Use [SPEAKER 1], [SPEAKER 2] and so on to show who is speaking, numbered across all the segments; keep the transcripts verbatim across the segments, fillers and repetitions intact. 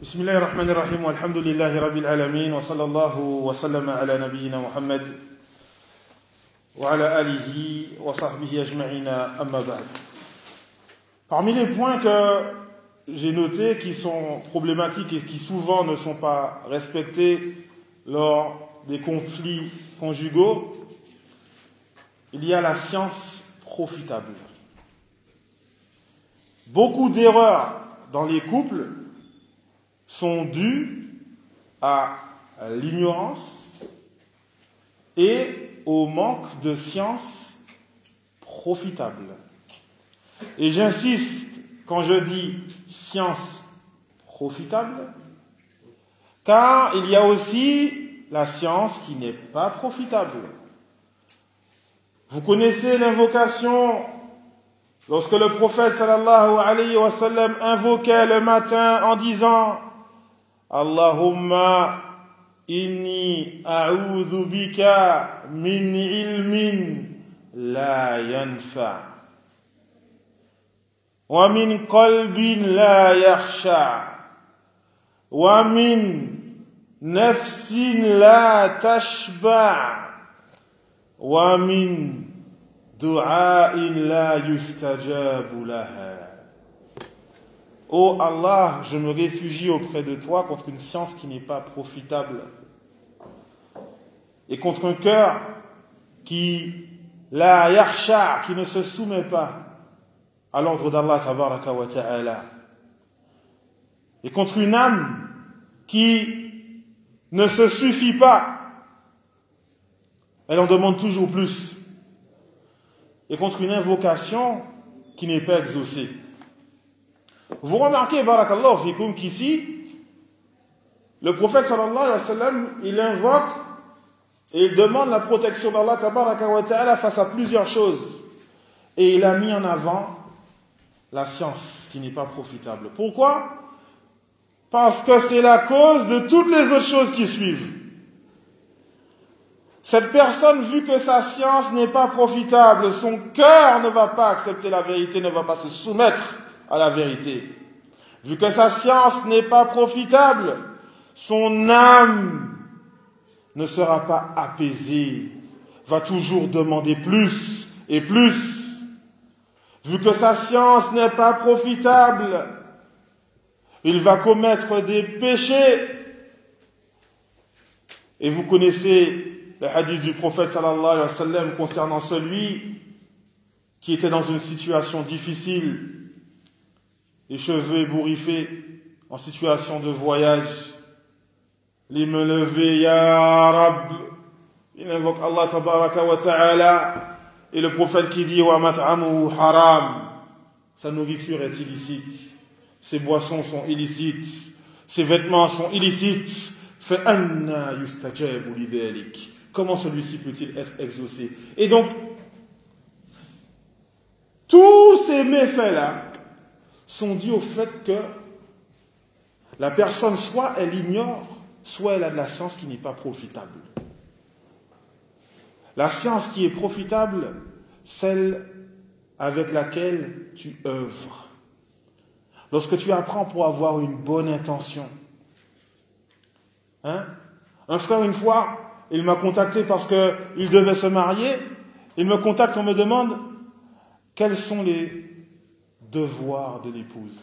[SPEAKER 1] بسم الله الرحمن الرحيم والحمد لله رب العالمين وصلى الله وسلم على نبينا محمد وعلى آله وصحبه أجمعين أما بعد. Parmi les points que j'ai notés qui sont problématiques et qui souvent ne sont pas respectés lors des conflits conjugaux, il y a la science profitable. Beaucoup d'erreurs dans les couples sont dues à l'ignorance et au manque de science profitable. Et j'insiste quand je dis science profitable, car il y a aussi la science qui n'est pas profitable. Vous connaissez l'invocation lorsque le prophète sallallahu alayhi wa sallam invoquait le matin en disant Allahumma inni a'udhu bika min ilmin la yanfa wa min qalbin la yakhsha wa min nafsin la tashba wa min du'a'in la yustajabu laha. Ô Allah, je me réfugie auprès de toi contre une science qui n'est pas profitable et contre un cœur qui la yakhsha, qui ne se soumet pas à l'ordre d'Allah tabaraka wa ta'ala, et contre une âme qui ne se suffit pas, elle en demande toujours plus, et contre une invocation qui n'est pas exaucée. Vous remarquez, barakallahu fikoum, qu'ici, le prophète sallallahu alayhi wa sallam, il invoque et il demande la protection d'Allah tabaraka wa ta'ala face à plusieurs choses. Et il a mis en avant la science qui n'est pas profitable. Pourquoi? Parce que c'est la cause de toutes les autres choses qui suivent. Cette personne, vu que sa science n'est pas profitable, son cœur ne va pas accepter la vérité, ne va pas se soumettre à la vérité. Vu que sa science n'est pas profitable, son âme ne sera pas apaisée, va toujours demander plus et plus. Vu que sa science n'est pas profitable, il va commettre des péchés. Et vous connaissez le hadith du prophète sallallahu alayhi wa sallam concernant celui qui était dans une situation difficile, les cheveux ébouriffés, en situation de voyage, les mains levées, Ya Rab, il invoque Allah tabaraka wa ta'ala, et le prophète qui dit Wa mat'amuhu haram, sa nourriture est illicite, ses boissons sont illicites, ses vêtements sont illicites, fa anna yustajabu lidhalik. Comment celui-ci peut-il être exaucé? Et donc, tous ces méfaits-là sont dus au fait que la personne, soit elle ignore, soit elle a de la science qui n'est pas profitable. La science qui est profitable, celle avec laquelle tu œuvres. Lorsque tu apprends pour avoir une bonne intention. Hein? Un frère, une fois, il m'a contacté parce qu'il devait se marier. Il me contacte, on me demande quels sont les devoirs de l'épouse.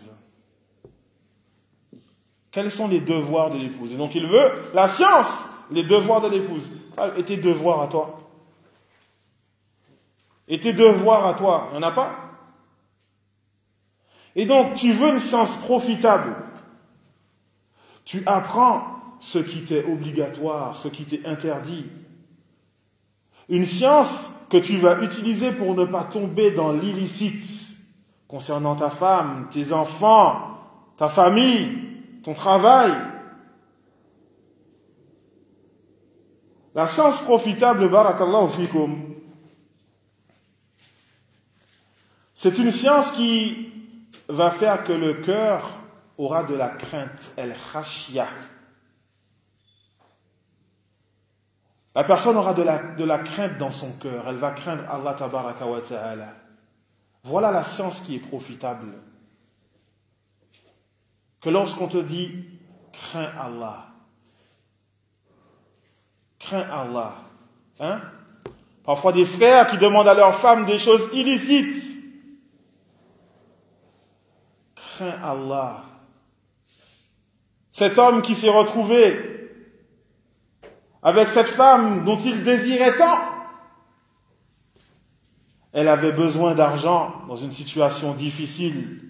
[SPEAKER 1] Quels sont les devoirs de l'épouse? Et donc il veut la science, les devoirs de l'épouse. Et tes devoirs à toi? Et tes devoirs à toi, il n'y en a pas? Et donc tu veux une science profitable. Tu apprends ce qui t'est obligatoire, ce qui t'est interdit. Une science que tu vas utiliser pour ne pas tomber dans l'illicite concernant ta femme, tes enfants, ta famille, ton travail. La science profitable, barakallahu fikum, c'est une science qui va faire que le cœur aura de la crainte, el khashya. La personne aura de la, de la crainte dans son cœur, elle va craindre Allah tabaraka wa ta'ala. Voilà la science qui est profitable. Que lorsqu'on te dit Crains Allah. Crains Allah. Hein? Parfois des frères qui demandent à leurs femmes des choses illicites. Crains Allah. Cet homme qui s'est retrouvé avec cette femme dont il désirait tant, elle avait besoin d'argent dans une situation difficile.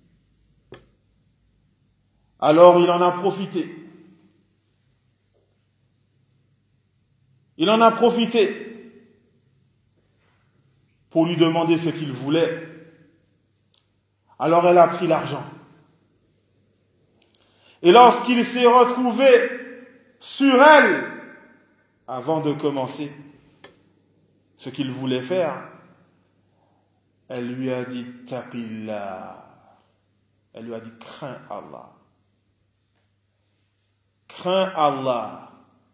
[SPEAKER 1] Alors il en a profité. Il en a profité pour lui demander ce qu'il voulait. Alors elle a pris l'argent. Et lorsqu'il s'est retrouvé sur elle, avant de commencer ce qu'il voulait faire, elle lui a dit « Taqillah ». Elle lui a dit « Crains Allah ». Crains Allah.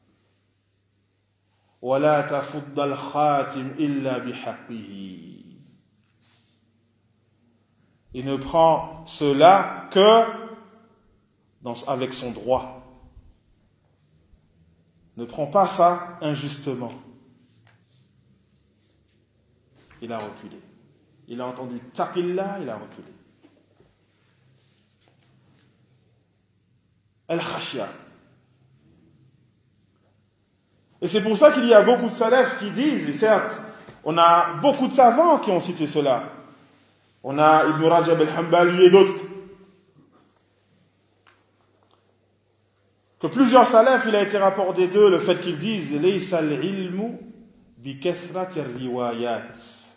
[SPEAKER 1] وَلَا تَفُضَّ الْخَاتِمِ إِلَّا بِحَقِّهِ. Et ne prend cela que dans, avec son droit. Ne prends pas ça injustement. Il a reculé. Il a entendu taqillah, il a reculé. Al-khashya. Et c'est pour ça qu'il y a beaucoup de salafs qui disent, et certes, on a beaucoup de savants qui ont cité cela. On a Ibn Rajab al-Hanbali et d'autres. Que plusieurs salafs, il a été rapporté d'eux le fait qu'ils disent Laysa al-ilmu bi kathrati ar-riwayat.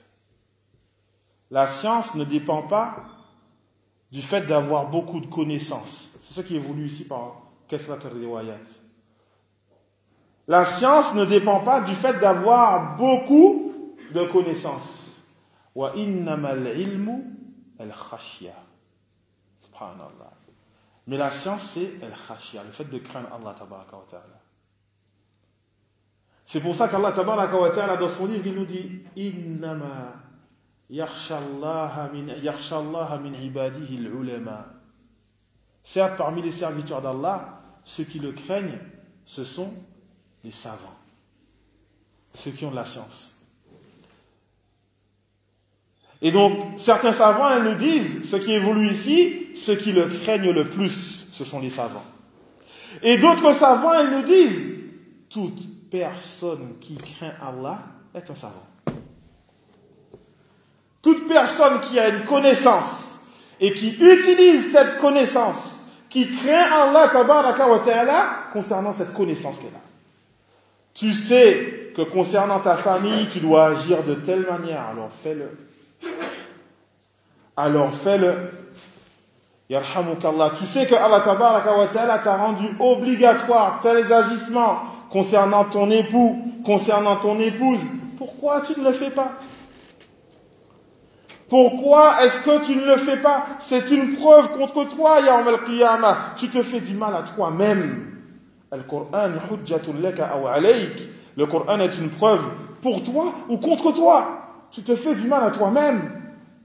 [SPEAKER 1] La science ne dépend pas du fait d'avoir beaucoup de connaissances. C'est ce qui est voulu ici par kathrat ar-riwayat. La science ne dépend pas du fait d'avoir beaucoup de connaissances. Wa innamal ilmu al-khashya. Subhanallah. Mais la science, c'est al-khashya, le fait de craindre Allah tabaraka wa ta'ala. C'est pour ça qu'Allah tabaraka wa ta'ala, dans son livre, il nous dit Innama yakhsha Allah min yakhsha Allah min ibadihi al-ulama. Certes, parmi les serviteurs d'Allah, ceux qui le craignent, ce sont les savants, ceux qui ont de la science. Et donc, certains savants, ils nous disent, ce qui évolue ici, ceux qui le craignent le plus, ce sont les savants. Et d'autres savants, ils nous disent, toute personne qui craint Allah est un savant. Toute personne qui a une connaissance et qui utilise cette connaissance, qui craint Allah tabaraka wa ta'ala concernant cette connaissance qu'elle a. Tu sais que concernant ta famille, tu dois agir de telle manière, alors fais-le. Alors fais-le. Yarhamukallah. Tu sais que Allah tabaraka wa ta'ala t'a rendu obligatoire tels agissements concernant ton époux, concernant ton épouse. Pourquoi tu ne le fais pas? Pourquoi est-ce que tu ne le fais pas? C'est une preuve contre toi, Yawm al-Qiyamah. Tu te fais du mal à toi-même. Al-Qur'an hujjatun laka aw alayk. Le Coran est une preuve pour toi ou contre toi. Tu te fais du mal à toi-même.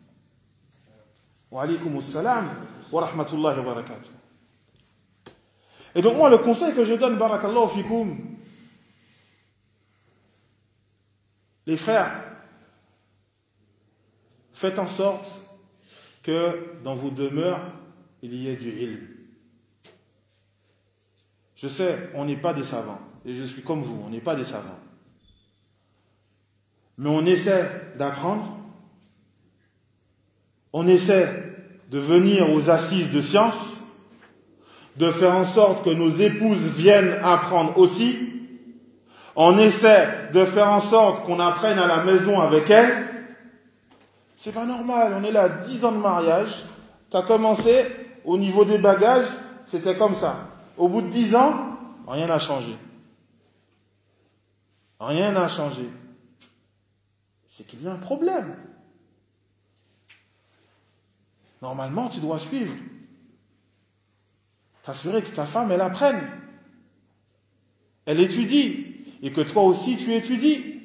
[SPEAKER 1] Wa alaykum assalam wa rahmatullahi wa barakatuh. Et donc moi, le conseil que je donne, barakallahu fikum, les frères, faites en sorte que dans vos demeures, il y ait du ilm. Je sais, on n'est pas des savants, et je suis comme vous, on n'est pas des savants. Mais on essaie d'apprendre, on essaie de venir aux assises de science, de faire en sorte que nos épouses viennent apprendre aussi. On essaie de faire en sorte qu'on apprenne à la maison avec elles. C'est pas normal, on est là, dix ans de mariage, tu as commencé, au niveau des bagages, c'était comme ça. Au bout de dix ans, rien n'a changé. Rien n'a changé. C'est qu'il y a un problème. Normalement, tu dois suivre. T'assurer que ta femme, elle apprenne. Elle étudie. Et que toi aussi, tu étudies.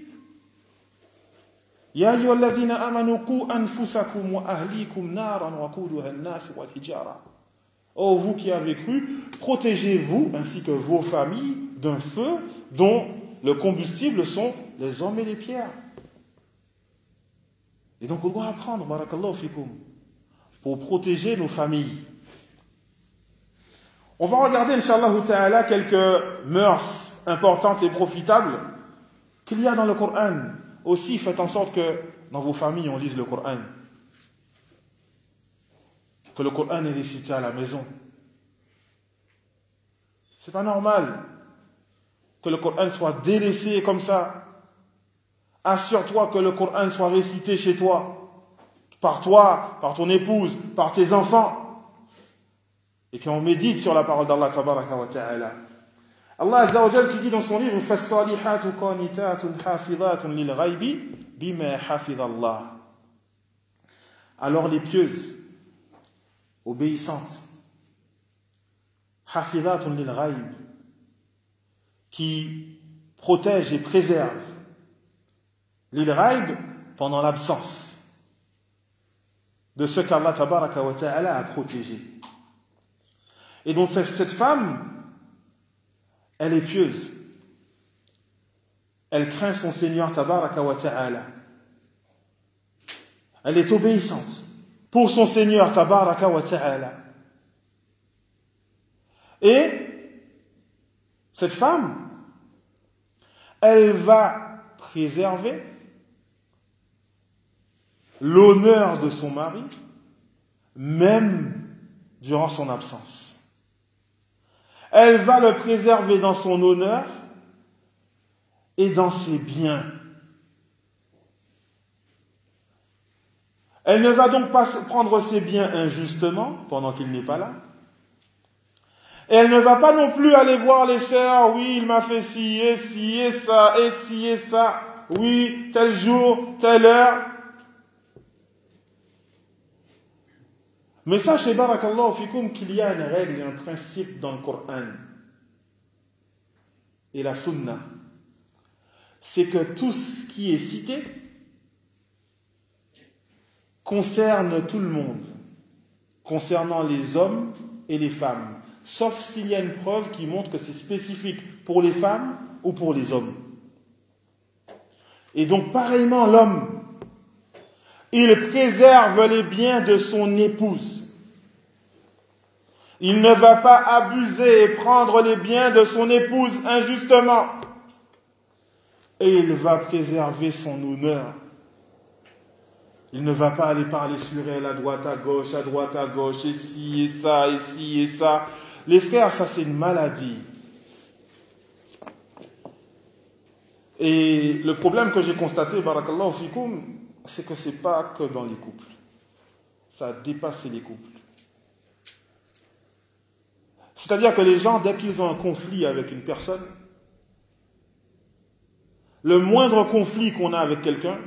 [SPEAKER 1] Ya ayyuhalladhina amanu qu anfusakum wa ahlikum naran wa quduha an-nas wal hijara. ô vous qui avez cru, protégez-vous ainsi que vos familles d'un feu dont le combustible sont les hommes et les pierres. Et donc on doit apprendre, barakallahu fikum, pour protéger nos familles. On va regarder, Inch'Allah ta'ala, quelques mœurs importantes et profitables qu'il y a dans le Coran. Aussi, faites en sorte que dans vos familles, on lise le Coran. Que le Coran est récité à la maison. C'est pas normal que le Coran soit délaissé comme ça. Assure-toi que le Coran soit récité chez toi, par toi, par ton épouse, par tes enfants, et qu'on médite sur la parole d'Allah tabaraka wa ta'ala. Allah Azza wa Jal qui dit dans son livre فَالصَّالِحَاتُ قَانِتَاتٌ حَافِظَاتٌ لِلْغَيْبِ بِمَا حَفِظَ اللَّهُ. Alors les pieuses, obéissantes, حَافِظَاتٌ لِلْغَيْبِ, qui protègent et préservent l'ilghaib pendant l'absence de ce qu'Allah tabaraka wa ta'ala a protégé. Et donc cette, cette femme, elle est pieuse. Elle craint son Seigneur tabaraka wa ta'ala. Elle est obéissante pour son Seigneur tabaraka wa ta'ala. Et cette femme, elle va préserver l'honneur de son mari, même durant son absence. Elle va le préserver dans son honneur et dans ses biens. Elle ne va donc pas prendre ses biens injustement pendant qu'il n'est pas là. Et elle ne va pas non plus aller voir les sœurs, oui, il m'a fait ci et ci et ça et ci et ça, oui, tel jour, telle heure. Mais sachez, barakallahu fikum, qu'il y a une règle et un principe dans le Coran et la Sunna. C'est que tout ce qui est cité concerne tout le monde, concernant les hommes et les femmes, sauf s'il y a une preuve qui montre que c'est spécifique pour les femmes ou pour les hommes. Et donc, pareillement, l'homme, il préserve les biens de son épouse. Il ne va pas abuser et prendre les biens de son épouse injustement. Et il va préserver son honneur. Il ne va pas aller parler sur elle à droite, à gauche, à droite, à gauche, et ci, et ça, et ci, et ça. Les frères, ça c'est une maladie. Et le problème que j'ai constaté, barakallahu fikum, c'est que ce n'est pas que dans les couples. Ça a dépassé les couples. C'est-à-dire que les gens, dès qu'ils ont un conflit avec une personne, le moindre conflit qu'on a avec quelqu'un,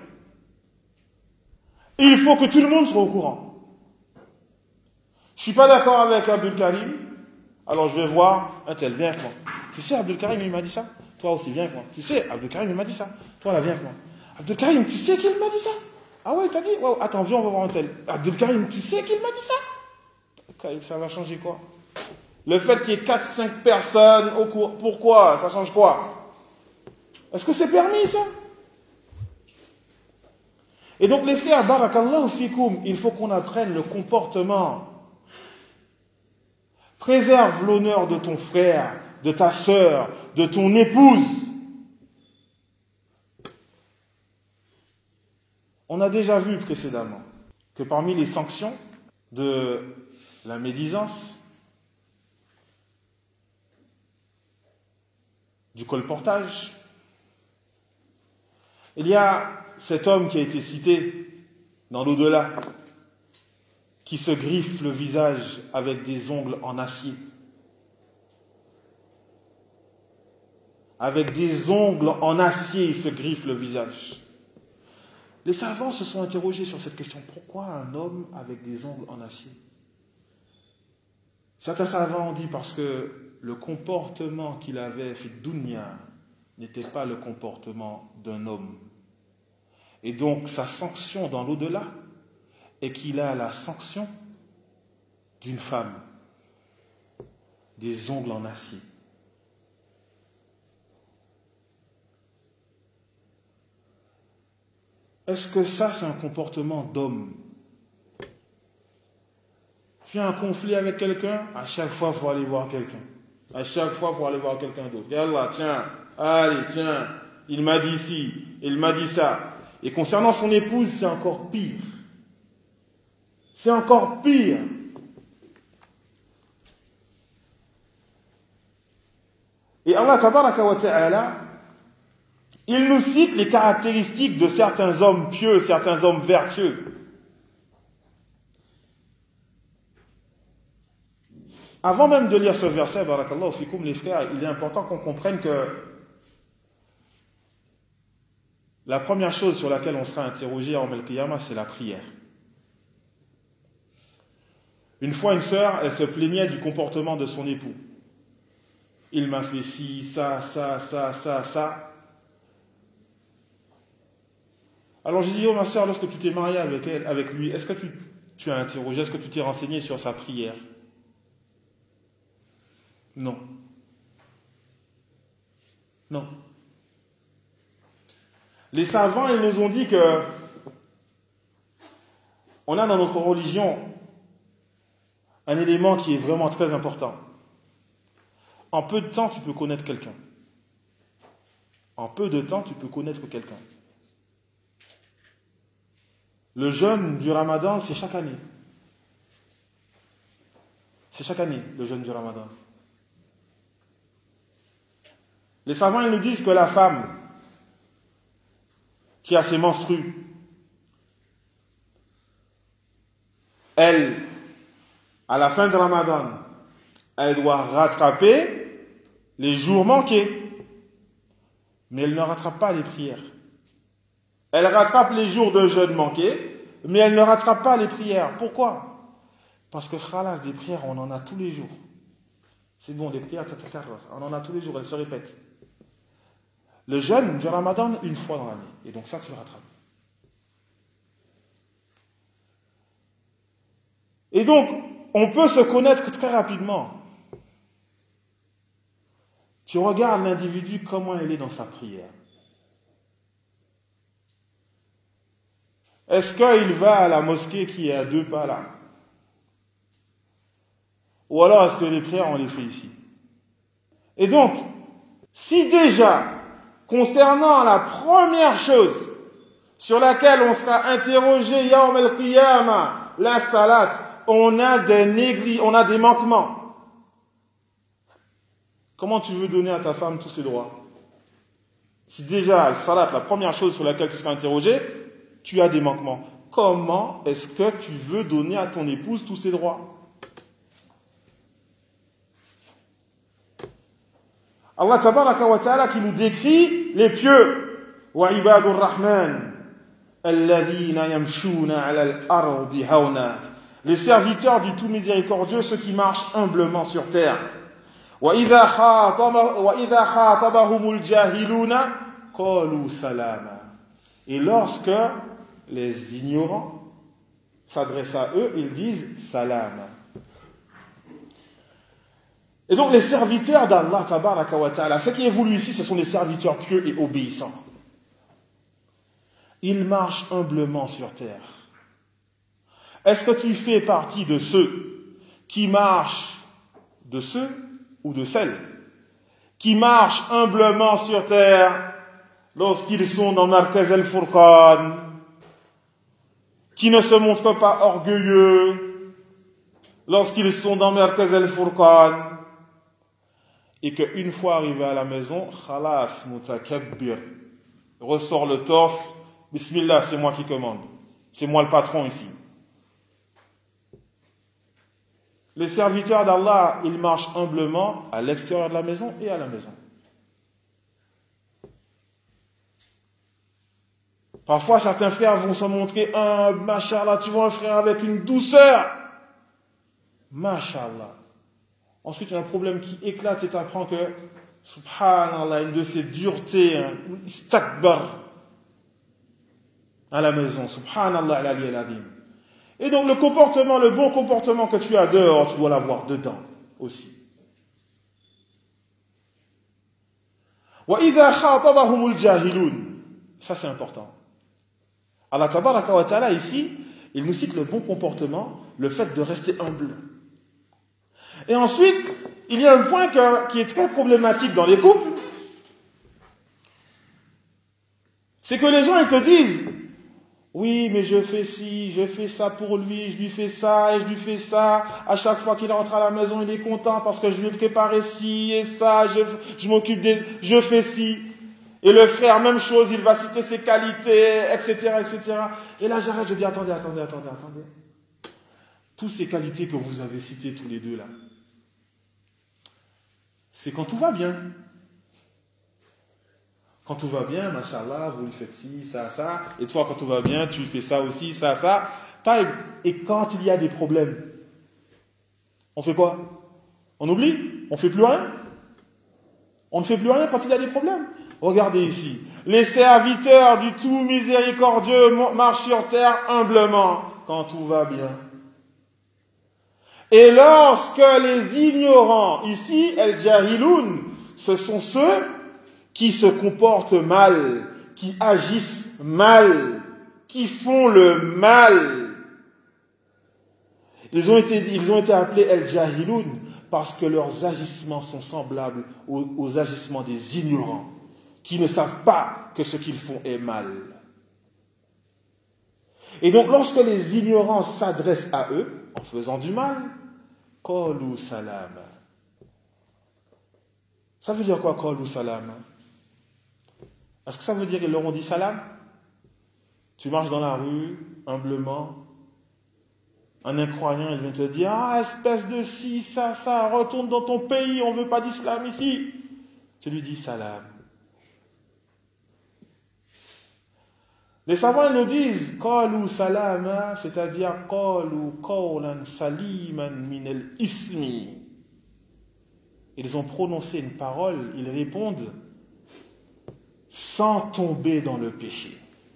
[SPEAKER 1] il faut que tout le monde soit au courant. Je ne suis pas d'accord avec Abdul Karim, alors je vais voir un tel, viens avec moi. Tu sais, Abdul Karim, il m'a dit ça. Toi aussi, viens avec moi. Tu sais, Abdul Karim, il m'a dit ça. Toi, là, viens avec moi. Abdul Karim, tu sais qu'il m'a dit ça? Ah ouais, il t'a dit? Ouais, attends, viens, on va voir un tel. Abdul Karim, tu sais qu'il m'a dit ça? Ça va changer quoi? Le fait qu'il y ait quatre cinq personnes au cours, pourquoi? Ça change quoi? Est-ce que c'est permis, ça? Et donc, les frères, barakallahu fikum, il faut qu'on apprenne le comportement. Préserve l'honneur de ton frère, de ta sœur, de ton épouse. On a déjà vu précédemment que parmi les sanctions de la médisance, du colportage, il y a cet homme qui a été cité dans l'au-delà, qui se griffe le visage avec des ongles en acier. Avec des ongles en acier, il se griffe le visage. Les savants se sont interrogés sur cette question. Pourquoi un homme avec des ongles en acier? Certains savants ont dit parce que le comportement qu'il avait fait dunya n'était pas le comportement d'un homme. Et donc sa sanction dans l'au-delà est qu'il a la sanction d'une femme. des ongles en acier. Est-ce que ça, c'est un comportement d'homme? Tu as un conflit avec quelqu'un, à chaque fois, il faut aller voir quelqu'un. À chaque fois, il faut aller voir quelqu'un d'autre. Et Allah, tiens, allez, tiens, il m'a dit ci, il m'a dit ça. Et concernant son épouse, c'est encore pire. C'est encore pire. Et Allah, tabaraka wa ta'ala, il nous cite les caractéristiques de certains hommes pieux, certains hommes vertueux. Avant même de lire ce verset, barakallahu fikoum, les frères, il est important qu'on comprenne que la première chose sur laquelle on sera interrogé en Al-Qiyamah, c'est la prière. Une fois, une sœur, elle se plaignait du comportement de son époux. Il m'a fait ci, ça, ça, ça, ça, ça. Alors j'ai dit, oh ma sœur, lorsque tu t'es mariée avec elle, avec lui, est-ce que tu, tu as interrogé, est-ce que tu t'es renseigné sur sa prière? Non. Non. Les savants, ils nous ont dit que on a dans notre religion un élément qui est vraiment très important. En peu de temps, tu peux connaître quelqu'un. En peu de temps, tu peux connaître quelqu'un. Le jeûne du Ramadan, c'est chaque année. C'est chaque année, le jeûne du Ramadan. Les savants, ils nous disent que la femme qui a ses menstrues, elle, à la fin du Ramadan, elle doit rattraper les jours manqués. Mais elle ne rattrape pas les prières. Elle rattrape les jours de jeûne manqués, mais elle ne rattrape pas les prières. Pourquoi? Parce que khalas, des prières, on en a tous les jours. C'est bon, des prières, on en a tous les jours, elles se répètent. Le jeûne du Ramadan, une fois dans l'année. Et donc ça, tu le rattrapes. Et donc, on peut se connaître très rapidement. Tu regardes l'individu, comment il est dans sa prière. Est-ce qu'il va à la mosquée qui est à deux pas là? Ou alors est-ce que les prières, on les fait ici? Et donc, si déjà, concernant la première chose sur laquelle on sera interrogé, Yawm al-Qiyamah, la salat, on a des négli, on a des manquements. Comment tu veux donner à ta femme tous ses droits? Si déjà, la salat, la première chose sur laquelle tu seras interrogé, tu as des manquements. Comment est-ce que tu veux donner à ton épouse tous ses droits? Allah tabaraka wa ta'ala qui nous décrit les pieux. Wa ibadur rahman alladhina yamshuna 'ala al-ardi hawna. Les serviteurs du tout miséricordieux, ceux qui marchent humblement sur terre. Wa idha khatabahumul jahiluna qalu salama. Et lorsque les ignorants s'adressent à eux, ils disent salam. Et donc les serviteurs d'Allah tabaraka wa ta'ala, ce qui est voulu ici, ce sont des serviteurs pieux et obéissants. Ils marchent humblement sur terre. Est-ce que tu fais partie de ceux qui marchent, de ceux ou de celles qui marchent humblement sur terre lorsqu'ils sont dans Markaz al-Furqan, qui ne se montrent pas orgueilleux lorsqu'ils sont dans Markaz al-Furqan, et qu'une fois arrivé à la maison, khalas mutakabbir, ressort le torse, bismillah, c'est moi qui commande, c'est moi le patron ici. Les serviteurs d'Allah, ils marchent humblement à l'extérieur de la maison et à la maison. Parfois, certains frères vont se montrer humbles, mashallah, tu vois un frère avec une douceur, mashallah. Ensuite, il y a un problème qui éclate et tu apprends que, subhanallah, une de ces duretés, un istakbar à la maison, subhanallah, al-ali al-adim. Et donc, le comportement, le bon comportement que tu as dehors, tu dois l'avoir dedans aussi. وَإِذَا خَاطَبَهُمُ الْجَاهِلُونَ. Ça c'est important. Allah tabaraka wa ta'ala ici, il nous cite le bon comportement, le fait de rester humble. Et ensuite, il y a un point que, qui est très problématique dans les couples, c'est que les gens ils te disent oui mais je fais ci, je fais ça pour lui, je lui fais ça et je lui fais ça, à chaque fois qu'il rentre à la maison il est content parce que je lui ai préparé ci et ça, je, je m'occupe des, je fais ci, et le frère même chose, il va citer ses qualités, etc, etc. Et là j'arrête, je dis attendez, attendez, attendez, attendez, toutes ces qualités que vous avez citées tous les deux là, c'est quand tout va bien. Quand tout va bien, machallah, vous lui faites ci, ça, ça. Et toi, quand tout va bien, tu fais ça aussi, ça, ça. Et quand il y a des problèmes, on fait quoi? On oublie? On ne fait plus rien? On ne fait plus rien quand il y a des problèmes. Regardez ici. Les serviteurs du tout miséricordieux marchent sur terre humblement quand tout va bien. Et lorsque les ignorants, ici, el-jahiloun, ce sont ceux qui se comportent mal, qui agissent mal, qui font le mal. Ils ont été, ils ont été appelés el-jahiloun parce que leurs agissements sont semblables aux, aux agissements des ignorants, qui ne savent pas que ce qu'ils font est mal. Et donc, lorsque les ignorants s'adressent à eux, en faisant du mal, qalu salam. Ça veut dire quoi, qalu salam? Est-ce que ça veut dire qu'ils leur ont dit salam? Tu marches dans la rue, humblement, un incroyant, il vient te dire ah, espèce de ci, ça, ça, retourne dans ton pays, on ne veut pas d'islam ici. Tu lui dis salam. Les savants nous disent qalu salama, c'est-à-dire qalu qawlan saliman min al-ithmi. Ils ont prononcé une parole, ils répondent sans tomber dans le péché.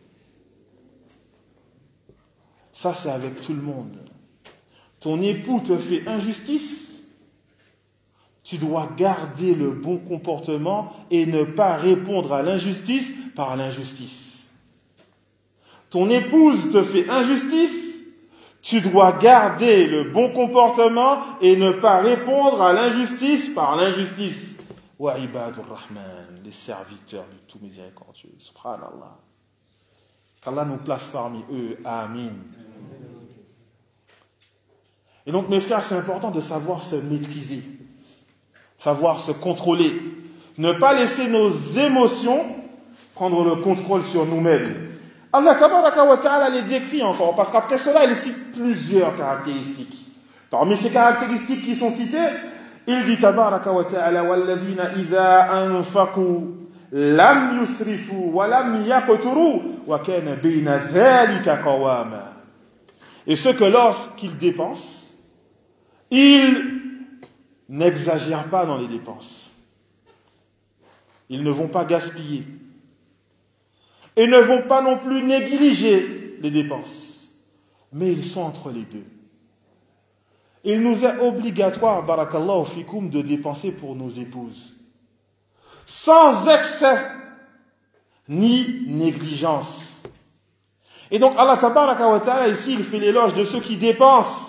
[SPEAKER 1] Ça, c'est avec tout le monde. Ton époux te fait injustice, tu dois garder le bon comportement et ne pas répondre à l'injustice par l'injustice. Ton épouse te fait injustice, tu dois garder le bon comportement et ne pas répondre à l'injustice par l'injustice. Wa ibadur rahman, les serviteurs du tout miséricordieux. Subhanallah. Qu'Allah nous place parmi eux. Amin. Et donc, mes frères, c'est important de savoir se maîtriser, savoir se contrôler, ne pas laisser nos émotions prendre le contrôle sur nous-mêmes. Allah tabaraka wa ta'ala les décrit encore, parce qu'après cela, il cite plusieurs caractéristiques. Parmi ces caractéristiques qui sont citées, il dit tabaraka wa ta'ala walladhina idha anfaqu lam yusrifu wa lam yaqturu wa kana bayna dhalika qawama. Et ceux que lorsqu'ils dépensent, ils n'exagèrent pas dans les dépenses. Ils ne vont pas gaspiller. Et ne vont pas non plus négliger les dépenses. Mais ils sont entre les deux. Il nous est obligatoire, barakallahu fikoum, de dépenser pour nos épouses. Sans excès, ni négligence. Et donc Allah tabaraka wa ta'ala, ici, il fait l'éloge de ceux qui dépensent.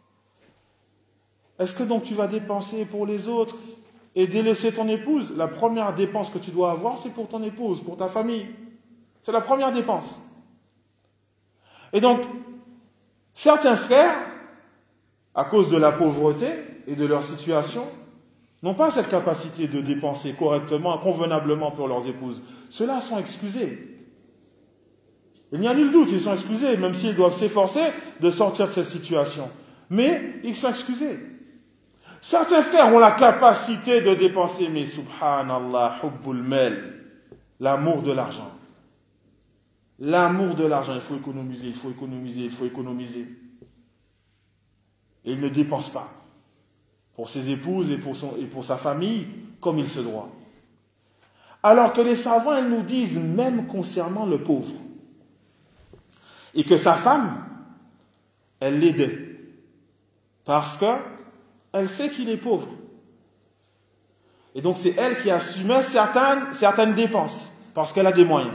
[SPEAKER 1] Est-ce que donc tu vas dépenser pour les autres et délaisser ton épouse? La première dépense que tu dois avoir, c'est pour ton épouse, pour ta famille. C'est la première dépense. Et donc, certains frères, à cause de la pauvreté et de leur situation, n'ont pas cette capacité de dépenser correctement, convenablement pour leurs épouses. Ceux-là sont excusés. Il n'y a nul doute, ils sont excusés, même s'ils doivent s'efforcer de sortir de cette situation. Mais ils sont excusés. Certains frères ont la capacité de dépenser, mais subhanallah, hubbul mal, l'amour de l'argent. L'amour de l'argent, il faut économiser, il faut économiser, il faut économiser. Et il ne dépense pas pour ses épouses et pour, son, et pour sa famille comme il se doit. Alors que les savants, ils nous disent, même concernant le pauvre, et que sa femme, elle l'aidait, parce que elle sait qu'il est pauvre. Et donc c'est elle qui assumait certaines, certaines dépenses, parce qu'elle a des moyens.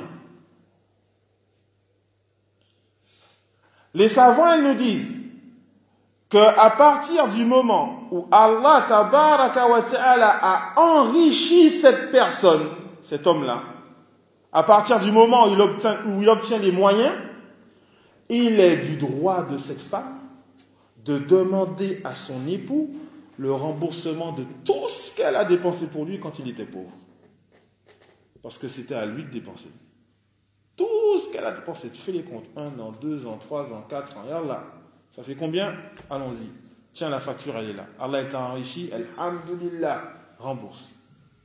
[SPEAKER 1] Les savants, ils nous disent qu'à partir du moment où Allah tabaraka wa ta'ala a enrichi cette personne, cet homme-là, à partir du moment où il obtient, où il obtient les moyens, il est du droit de cette femme de demander à son époux le remboursement de tout ce qu'elle a dépensé pour lui quand il était pauvre. Parce que c'était à lui de dépenser. Tout ce qu'elle a dépensé, tu fais les comptes. Un an, deux ans, trois ans, quatre ans, regarde là. Ça fait combien? Allons-y. Tiens, la facture, elle est là. Allah est enrichi, alhamdulillah, rembourse.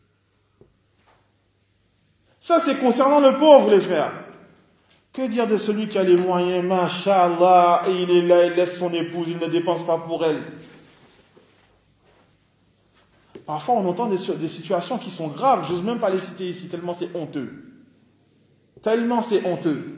[SPEAKER 1] Ça, c'est concernant le pauvre, les frères. Que dire de celui qui a les moyens, masha'Allah, et il est là, il laisse son épouse, il ne dépense pas pour elle. Parfois, on entend des, des situations qui sont graves, j'ose même pas les citer ici, tellement c'est honteux. Tellement c'est honteux.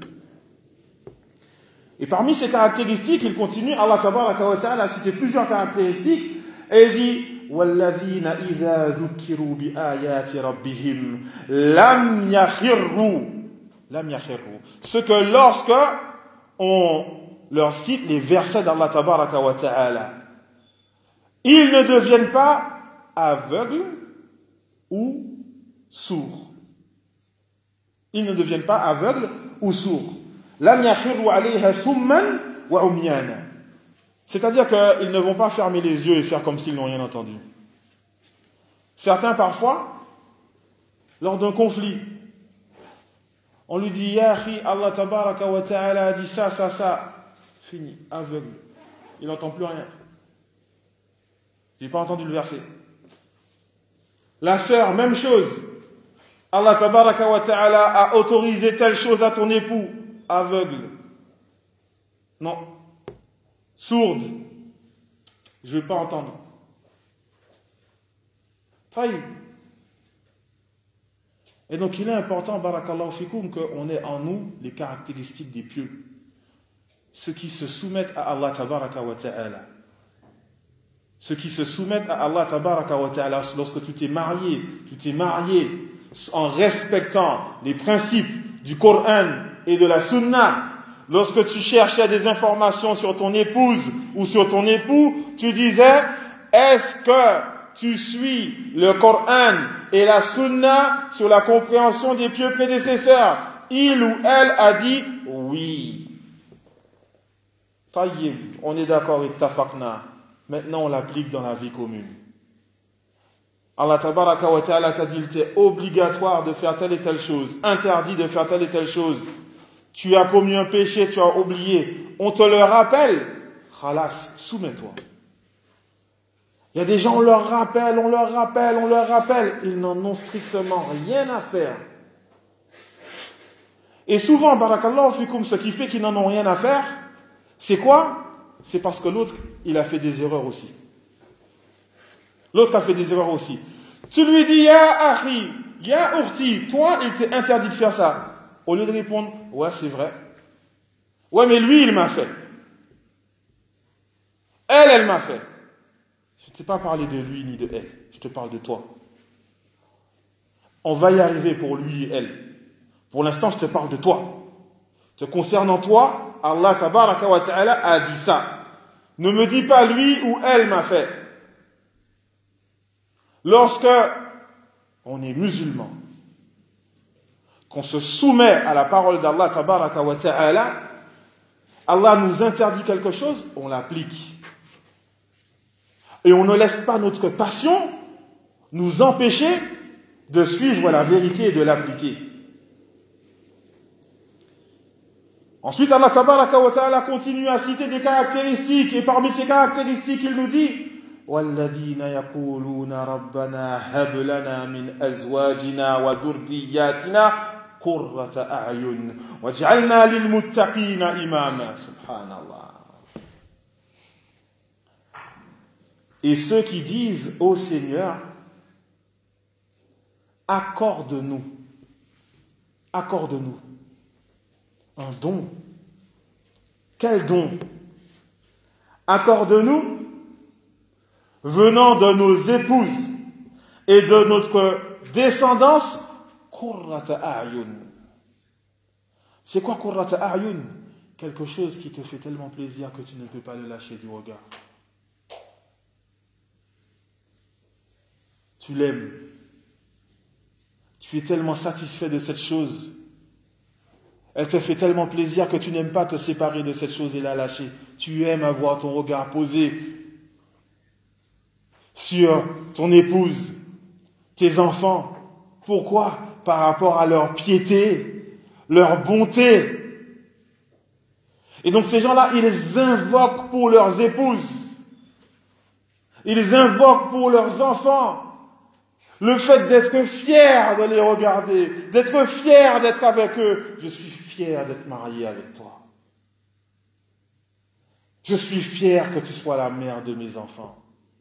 [SPEAKER 1] Et parmi ces caractéristiques, il continue, Allah tabaraka wa ta'ala a cité plusieurs caractéristiques, et il dit وَالَّذِينَ إِذَا ذُكِّرُوا بِآيَاتِ رَبِّهِمْ لَمْ يَخِرُّوا لَمْ يَخِرُّوا Ce que lorsque on leur cite les versets d'Allah tabaraka wa ta'ala, ils ne deviennent pas aveugles ou sourds. Ils ne deviennent pas aveugles ou sourds. لَمْ يَخِرُّوا عَلَيْهَا سُمًّا وَعُمْيَانًا C'est-à-dire qu'ils ne vont pas fermer les yeux et faire comme s'ils n'ont rien entendu. Certains, parfois, lors d'un conflit, on lui dit « Ya akhi, Allah tabaraka wa ta'ala a dit ça, ça, ça. » Fini, aveugle. Il n'entend plus rien. Je n'ai pas entendu le verset. La sœur, même chose. Allah tabaraka wa ta'ala a autorisé telle chose à ton époux. Aveugle. Non. Sourde. Je ne veux pas entendre. Taïb. Et donc il est important, barakallahu fikoum, qu'on ait en nous les caractéristiques des pieux. Ceux qui se soumettent à Allah tabaraka wa ta'ala. Ceux qui se soumettent à Allah tabaraka wa ta'ala. Lorsque tu t'es marié, tu t'es marié en respectant les principes du Coran et de la Sunna. Lorsque tu cherchais des informations sur ton épouse ou sur ton époux, tu disais, est-ce que tu suis le Coran et la Sunna sur la compréhension des pieux prédécesseurs? Il ou elle a dit oui. Taïeb, on est d'accord, ittafaqna. Maintenant on l'applique dans la vie commune. Allah tabaraka wa ta'ala t'a dit, il était obligatoire de faire telle et telle chose, interdit de faire telle et telle chose. Tu as commis un péché, tu as oublié. On te le rappelle. Khalas, soumets-toi. Il y a des gens, on leur rappelle, on leur rappelle, on leur rappelle. Ils n'en ont strictement rien à faire. Et souvent, barakallahu fikoum, ce qui fait qu'ils n'en ont rien à faire, c'est quoi? C'est parce que l'autre, il a fait des erreurs aussi. L'autre a fait des erreurs aussi. Tu lui dis, ya akhi, ya urti, toi, il t'est interdit de faire ça. Au lieu de répondre, ouais, c'est vrai. Ouais, mais lui, il m'a fait. Elle, elle m'a fait. Je ne t'ai pas parlé de lui ni de elle. Je te parle de toi. On va y arriver pour lui et elle. Pour l'instant, je te parle de toi. Te concernant toi, Allah tabaraka wa ta'ala a dit ça. Ne me dis pas lui ou elle m'a fait. Lorsque on est musulman, qu'on se soumet à la parole d'Allah tabaraka wa ta'ala, Allah nous interdit quelque chose, on l'applique. Et on ne laisse pas notre passion nous empêcher de suivre la vérité et de l'appliquer. Ensuite, Allah tabaraka wa ta'ala continue à citer des caractéristiques, et parmi ces caractéristiques, il nous dit وَالَّذِينَ يَقُولُونَ رَبَّنَا هَبْ لَنَا مِنْ أَزْوَاجِنَا وَذُرِّيَّاتِنَا قُرَّةَ أَعْيُنٍ وَاجْعَلْنَا لِلْمُتَّقِينَ إِمَامًا. Subhanallah. Et ceux qui disent, ô Seigneur, accorde-nous, accorde-nous un don. Quel don? Accorde-nous venant de nos épouses et de notre descendance, qurrata a'yun. C'est quoi qurrata a'yun? Quelque chose qui te fait tellement plaisir que tu ne peux pas le lâcher du regard. Tu l'aimes. Tu es tellement satisfait de cette chose. Elle te fait tellement plaisir que tu n'aimes pas te séparer de cette chose et la lâcher. Tu aimes avoir ton regard posé sur ton épouse, tes enfants. Pourquoi? Par rapport à leur piété, leur bonté. Et donc ces gens-là, ils invoquent pour leurs épouses. Ils invoquent pour leurs enfants. Le fait d'être fier de les regarder, d'être fier d'être avec eux. Je suis fier d'être marié avec toi. Je suis fier que tu sois la mère de mes enfants.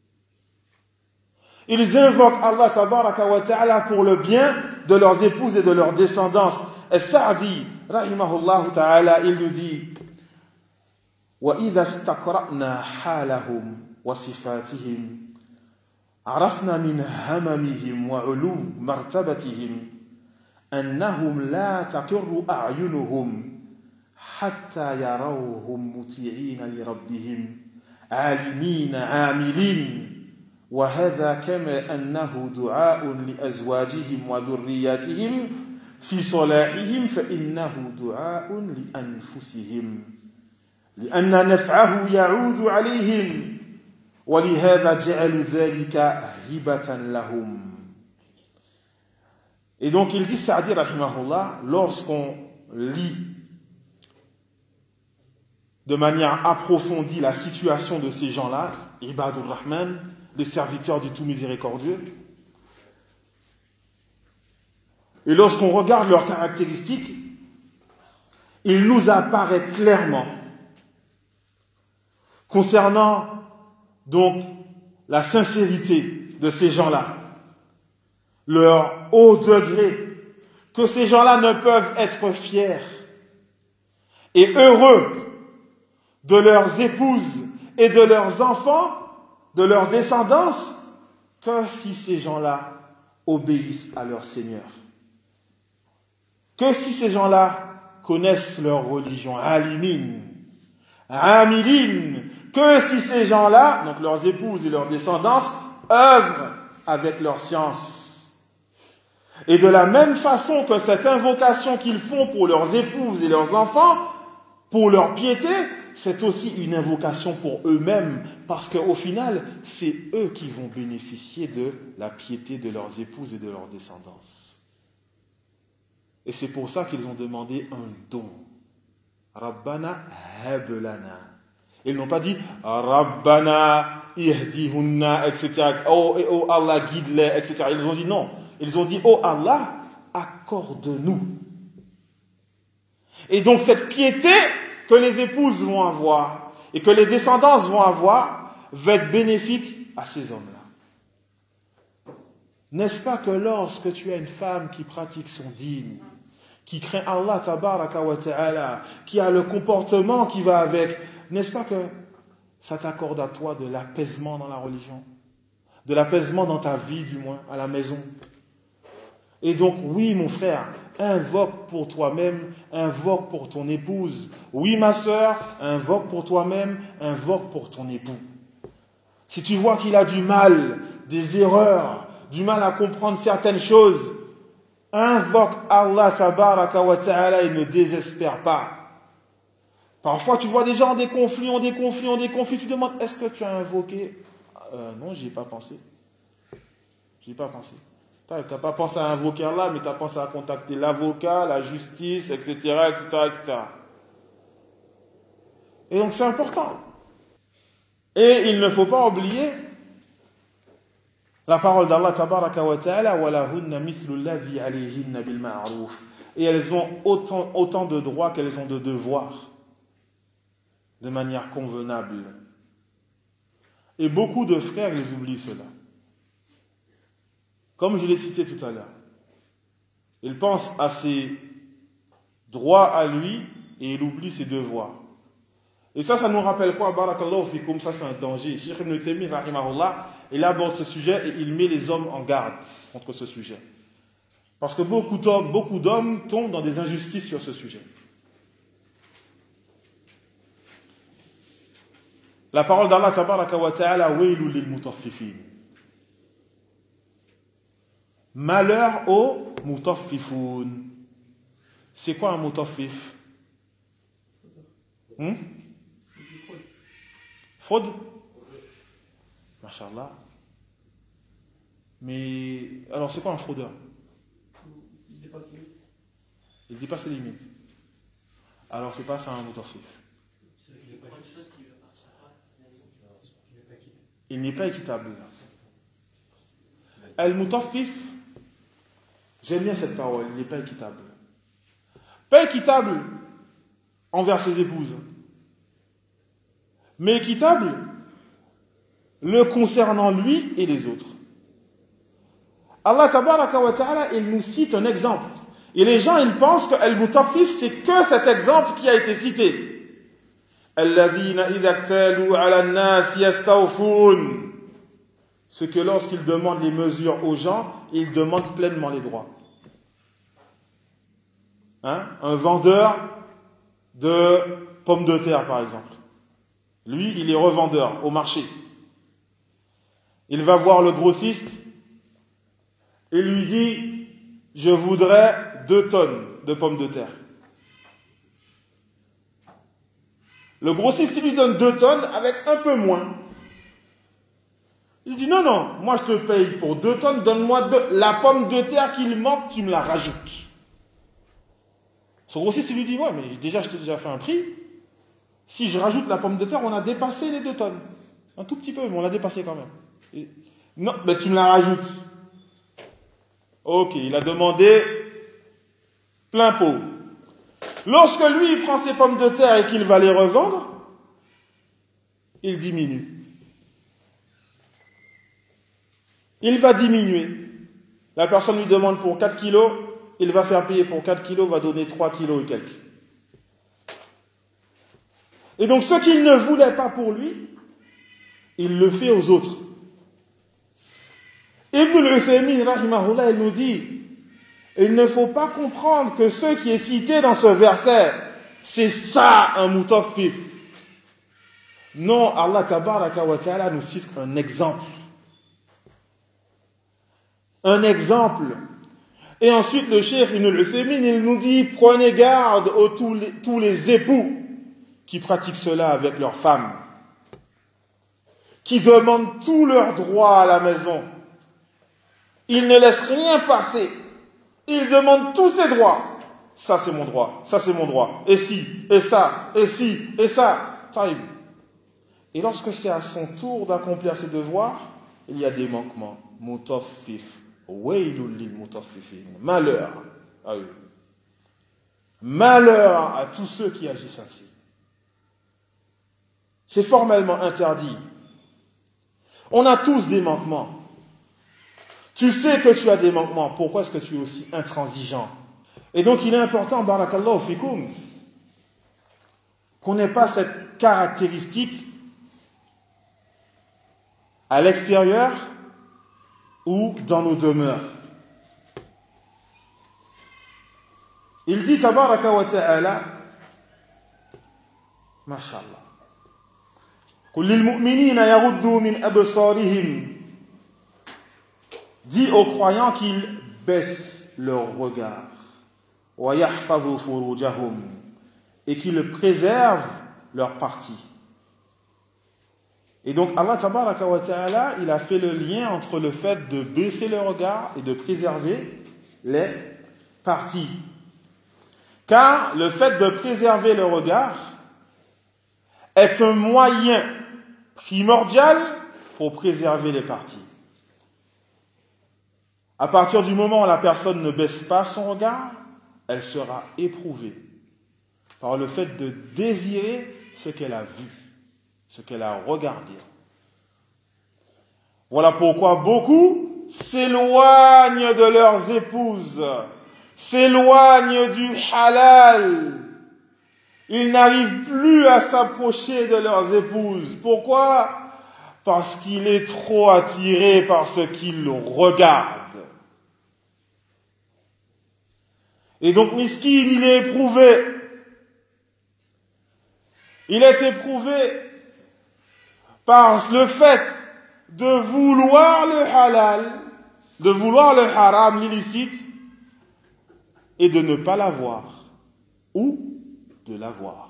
[SPEAKER 1] Ils invoquent Allah tabaraka wa ta'ala pour le bien de leurs épouses et de leurs descendance. Et Sa'di, rahimahullah ta'ala, il nous dit وَإِذَا اسْتَقْرَأْنَا حَالَهُمْ وَصِفَاتِهِمْ عرفنا من هممهم وعلو مرتبتهم أنهم لا تقر أعينهم حتى يروهم مطيعين لربهم عالمين عاملين وهذا كما أنه دعاء لأزواجهم وذرياتهم في صلاحهم فإنه دعاء لأنفسهم لأن نفعه يعود عليهم وَلِهَذَا جَعَلُوا ذَلِكَ هِبَةً لَهُمْ. Et donc il dit, Sa'di rahimahullah, lorsqu'on lit de manière approfondie la situation de ces gens-là, Ibadur Rahman, les serviteurs du tout miséricordieux, et lorsqu'on regarde leurs caractéristiques, il nous apparaît clairement concernant donc la sincérité de ces gens-là, leur haut degré, que ces gens-là ne peuvent être fiers et heureux de leurs épouses et de leurs enfants, de leur descendance, que si ces gens-là obéissent à leur Seigneur. Que si ces gens-là connaissent leur religion, alimin, amilin, que si ces gens-là, donc leurs épouses et leurs descendance, œuvrent avec leur science. Et de la même façon que cette invocation qu'ils font pour leurs épouses et leurs enfants, pour leur piété, c'est aussi une invocation pour eux-mêmes, parce qu'au final, c'est eux qui vont bénéficier de la piété de leurs épouses et de leur descendance. Et c'est pour ça qu'ils ont demandé un don. Rabbana hablana. Ils n'ont pas dit Rabbana ihdihunna, et cetera. Oh, oh Allah, guide-les, et cetera. Ils ont dit non. Ils ont dit, oh Allah, accorde-nous. Et donc cette piété que les épouses vont avoir et que les descendances vont avoir va être bénéfique à ces hommes-là. N'est-ce pas que lorsque tu as une femme qui pratique son dîn, qui craint Allah tabaraka wa ta'ala, qui a le comportement qui va avec, n'est-ce pas que ça t'accorde à toi de l'apaisement dans la religion, de l'apaisement dans ta vie du moins, à la maison? Et donc, oui, mon frère, invoque pour toi-même, invoque pour ton épouse. Oui, ma sœur, invoque pour toi-même, invoque pour ton époux. Si tu vois qu'il a du mal, des erreurs, du mal à comprendre certaines choses, invoque Allah tabaraka wa ta'ala et ne désespère pas. Parfois, tu vois des gens ont des conflits, ont des conflits, ont des conflits. Tu demandes, est-ce que tu as invoqué? euh, Non, j'y ai pas pensé. J'y ai pas pensé. Tu n'as pas pensé à invoquer Allah, mais tu as pensé à contacter l'avocat, la justice, et cetera, et cetera, et cetera. Et donc, c'est important. Et il ne faut pas oublier la parole d'Allah tabaraka wa ta'ala وَلَهُنَّ مِثْلُ الَّذِي عَلَيْهِنَّ بِالْمَعْرُوفِ. Et elles ont autant, autant de droits qu'elles ont de devoirs, de manière convenable. Et beaucoup de frères, ils oublient cela. Comme je l'ai cité tout à l'heure. Il pense à ses droits à lui et il oublie ses devoirs. Et ça, ça nous rappelle quoi? Barakallahu fikum, ça c'est un danger. Cheikh Ibn Taymiyyah, rahimahullah, il aborde ce sujet et il met les hommes en garde contre ce sujet. Parce que beaucoup d'hommes, beaucoup d'hommes tombent dans des injustices sur ce sujet. La parole d'Allah tabaraka wa ta'ala, waylul lil mutaffifin. Malheur aux mutaffifoun. C'est quoi un mutaffif? Hmm? Fraude? Masha'Allah. Mais, alors c'est quoi un fraudeur? Il dépasse les limites. Il dépasse les limites. Alors c'est pas ça un mutaffif. Il n'est pas équitable. Al-mutaffif, j'aime bien cette parole, il n'est pas équitable. Pas équitable envers ses épouses, mais équitable le concernant lui et les autres. Allah tabaraka wa ta'ala, il nous cite un exemple. Et les gens, ils pensent que Al-Mutaffif, c'est que cet exemple qui a été cité. Alladhina idha ktalu ala an-nas yastawfun. Ce que lorsqu'ils demandent les mesures aux gens, ils demandent pleinement les droits. Hein? Un vendeur de pommes de terre, par exemple. Lui, il est revendeur au marché. Il va voir le grossiste et lui dit « Je voudrais deux tonnes de pommes de terre. » Le grossiste il lui donne deux tonnes avec un peu moins. Il dit « Non, non, moi je te paye pour deux tonnes, donne-moi deux. La pomme de terre qu'il manque, tu me la rajoutes. » Son grossiste il lui dit « Ouais, mais déjà je t'ai déjà fait un prix. Si je rajoute la pomme de terre, on a dépassé les deux tonnes. Un tout petit peu, mais on l'a dépassé quand même. Et, non, mais tu me la rajoutes. » Ok, il a demandé plein pot. Lorsque lui, il prend ses pommes de terre et qu'il va les revendre, il diminue. Il va diminuer. La personne lui demande pour quatre kilos, il va faire payer pour quatre kilos, va donner trois kilos et quelques. Et donc, ce qu'il ne voulait pas pour lui, il le fait aux autres. Ibn al-Uthaymin, rahimahullah, il nous dit, il ne faut pas comprendre que ce qui est cité dans ce verset, c'est ça un mutaffif. Non, Allah tabaraka wa ta'ala nous cite un exemple. Un exemple. Et ensuite, le cheikh Ibn al-Uthaymin, il nous dit, prenez garde aux tous les, tous les époux qui pratiquent cela avec leurs femmes, qui demandent tous leurs droits à la maison. Ils ne laissent rien passer. Ils demandent tous ses droits. Ça, c'est mon droit. Ça, c'est mon droit. Et si, et ça, et si, et ça. Et lorsque c'est à son tour d'accomplir ses devoirs, il y a des manquements. Mutaffif. Waylul lil mutaffifin. Malheur à eux. Malheur à tous ceux qui agissent ainsi. C'est formellement interdit. On a tous des manquements. Tu sais que tu as des manquements. Pourquoi est-ce que tu es aussi intransigeant? Et donc, il est important, barakallahu fikum, qu'on n'ait pas cette caractéristique à l'extérieur ou dans nos demeures. Il dit, tabaraka wa ta'ala, mashallah, قل للمؤمنين يغضوا من أبصارهم. Dit aux croyants qu'ils baissent leur regard. وَيَحْفَظُوا فُرُوجَهُمْ. Et qu'ils préservent leur partie. Et donc Allah tabaraka wa ta'ala, il a fait le lien entre le fait de baisser le regard et de préserver les parties. Car le fait de préserver le regard est un moyen primordial pour préserver les parties. À partir du moment où la personne ne baisse pas son regard, elle sera éprouvée par le fait de désirer ce qu'elle a vu, ce qu'elle a regardé. Voilà pourquoi beaucoup s'éloignent de leurs épouses, s'éloignent du halal. Ils n'arrivent plus à s'approcher de leurs épouses. Pourquoi ? parce qu'il est trop attiré par ce qu'il regarde. Et donc, miskin, il est éprouvé. Il est éprouvé par le fait de vouloir le halal, de vouloir le haram, l'illicite, et de ne pas l'avoir, ou de l'avoir.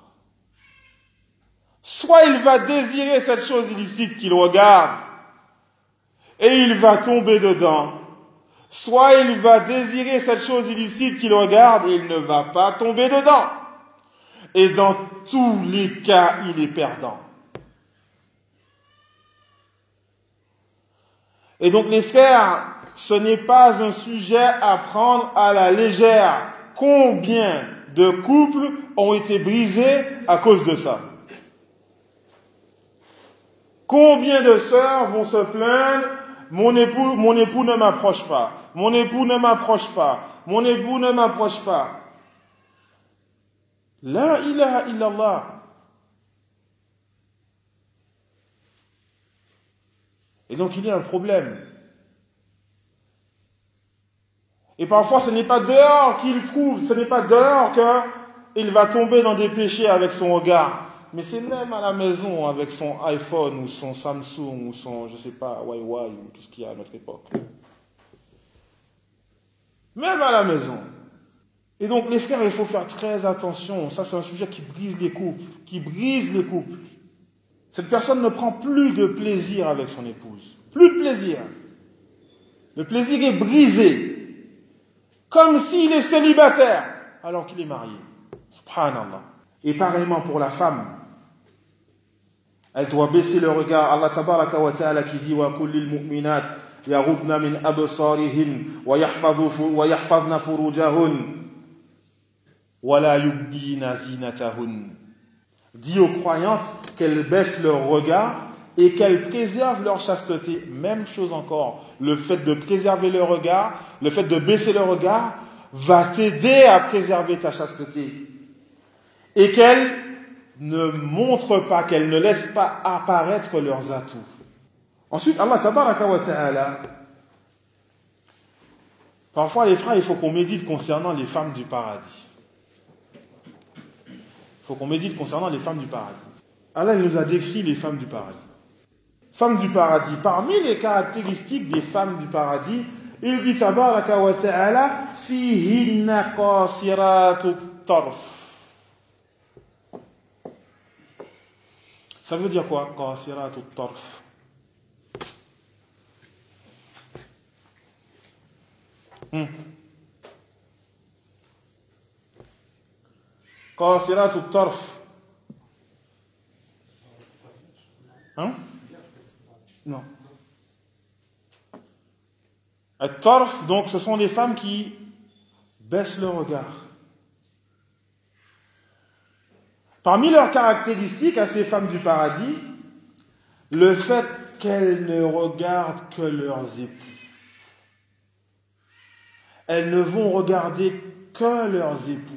[SPEAKER 1] Soit il va désirer cette chose illicite qu'il regarde, et il va tomber dedans, soit il va désirer cette chose illicite qu'il regarde, et il ne va pas tomber dedans. Et dans tous les cas, il est perdant. Et donc les frères, ce n'est pas un sujet à prendre à la légère. Combien de couples ont été brisés à cause de ça? Combien de sœurs vont se plaindre, mon époux, mon époux ne m'approche pas, mon époux ne m'approche pas, mon époux ne m'approche pas. La ilaha illallah. Et donc il y a un problème. Et parfois ce n'est pas dehors qu'il trouve, ce n'est pas dehors qu'il va tomber dans des péchés avec son regard. Mais c'est même à la maison avec son iPhone ou son Samsung ou son, je sais pas, Huawei ou tout ce qu'il y a à notre époque. Même à la maison. Et donc les frères, il faut faire très attention. Ça c'est un sujet qui brise les couples, qui brise les couples. Cette personne ne prend plus de plaisir avec son épouse. Plus de plaisir. Le plaisir est brisé. Comme s'il est célibataire alors qu'il est marié. Subhanallah. Et pareillement pour la femme. Elle doit baisser le regard. Allah tabaraka wa ta'ala qui dit wa kullil mu'minat yaghudna min absarihin wa yahfadhu wa yahfadhna furujahun wa la yubdina zinatahun. Dit aux croyantes qu'elles baissent leur regard et qu'elles préservent leur chasteté. Même chose encore. Le fait de préserver le regard, le fait de baisser le regard va t'aider à préserver ta chasteté. Et qu'elles ne montrent pas, qu'elles ne laissent pas apparaître leurs atouts. Ensuite, Allah tabaraka wa ta'ala, parfois les frères, il faut qu'on médite concernant les femmes du paradis. Il faut qu'on médite concernant les femmes du paradis. Allah il nous a décrit les femmes du paradis. Femmes du paradis. Parmi les caractéristiques des femmes du paradis, il dit tabaraka wa ta'ala fihinna qasiratut tarf. Ça veut dire quoi? Qasiratut tarf. Hmm. Qasiratut tarf. Hein? Non. At-tarf, donc ce sont les femmes qui baissent le regard. Parmi leurs caractéristiques à ces femmes du paradis, le fait qu'elles ne regardent que leurs époux. Elles ne vont regarder que leurs époux.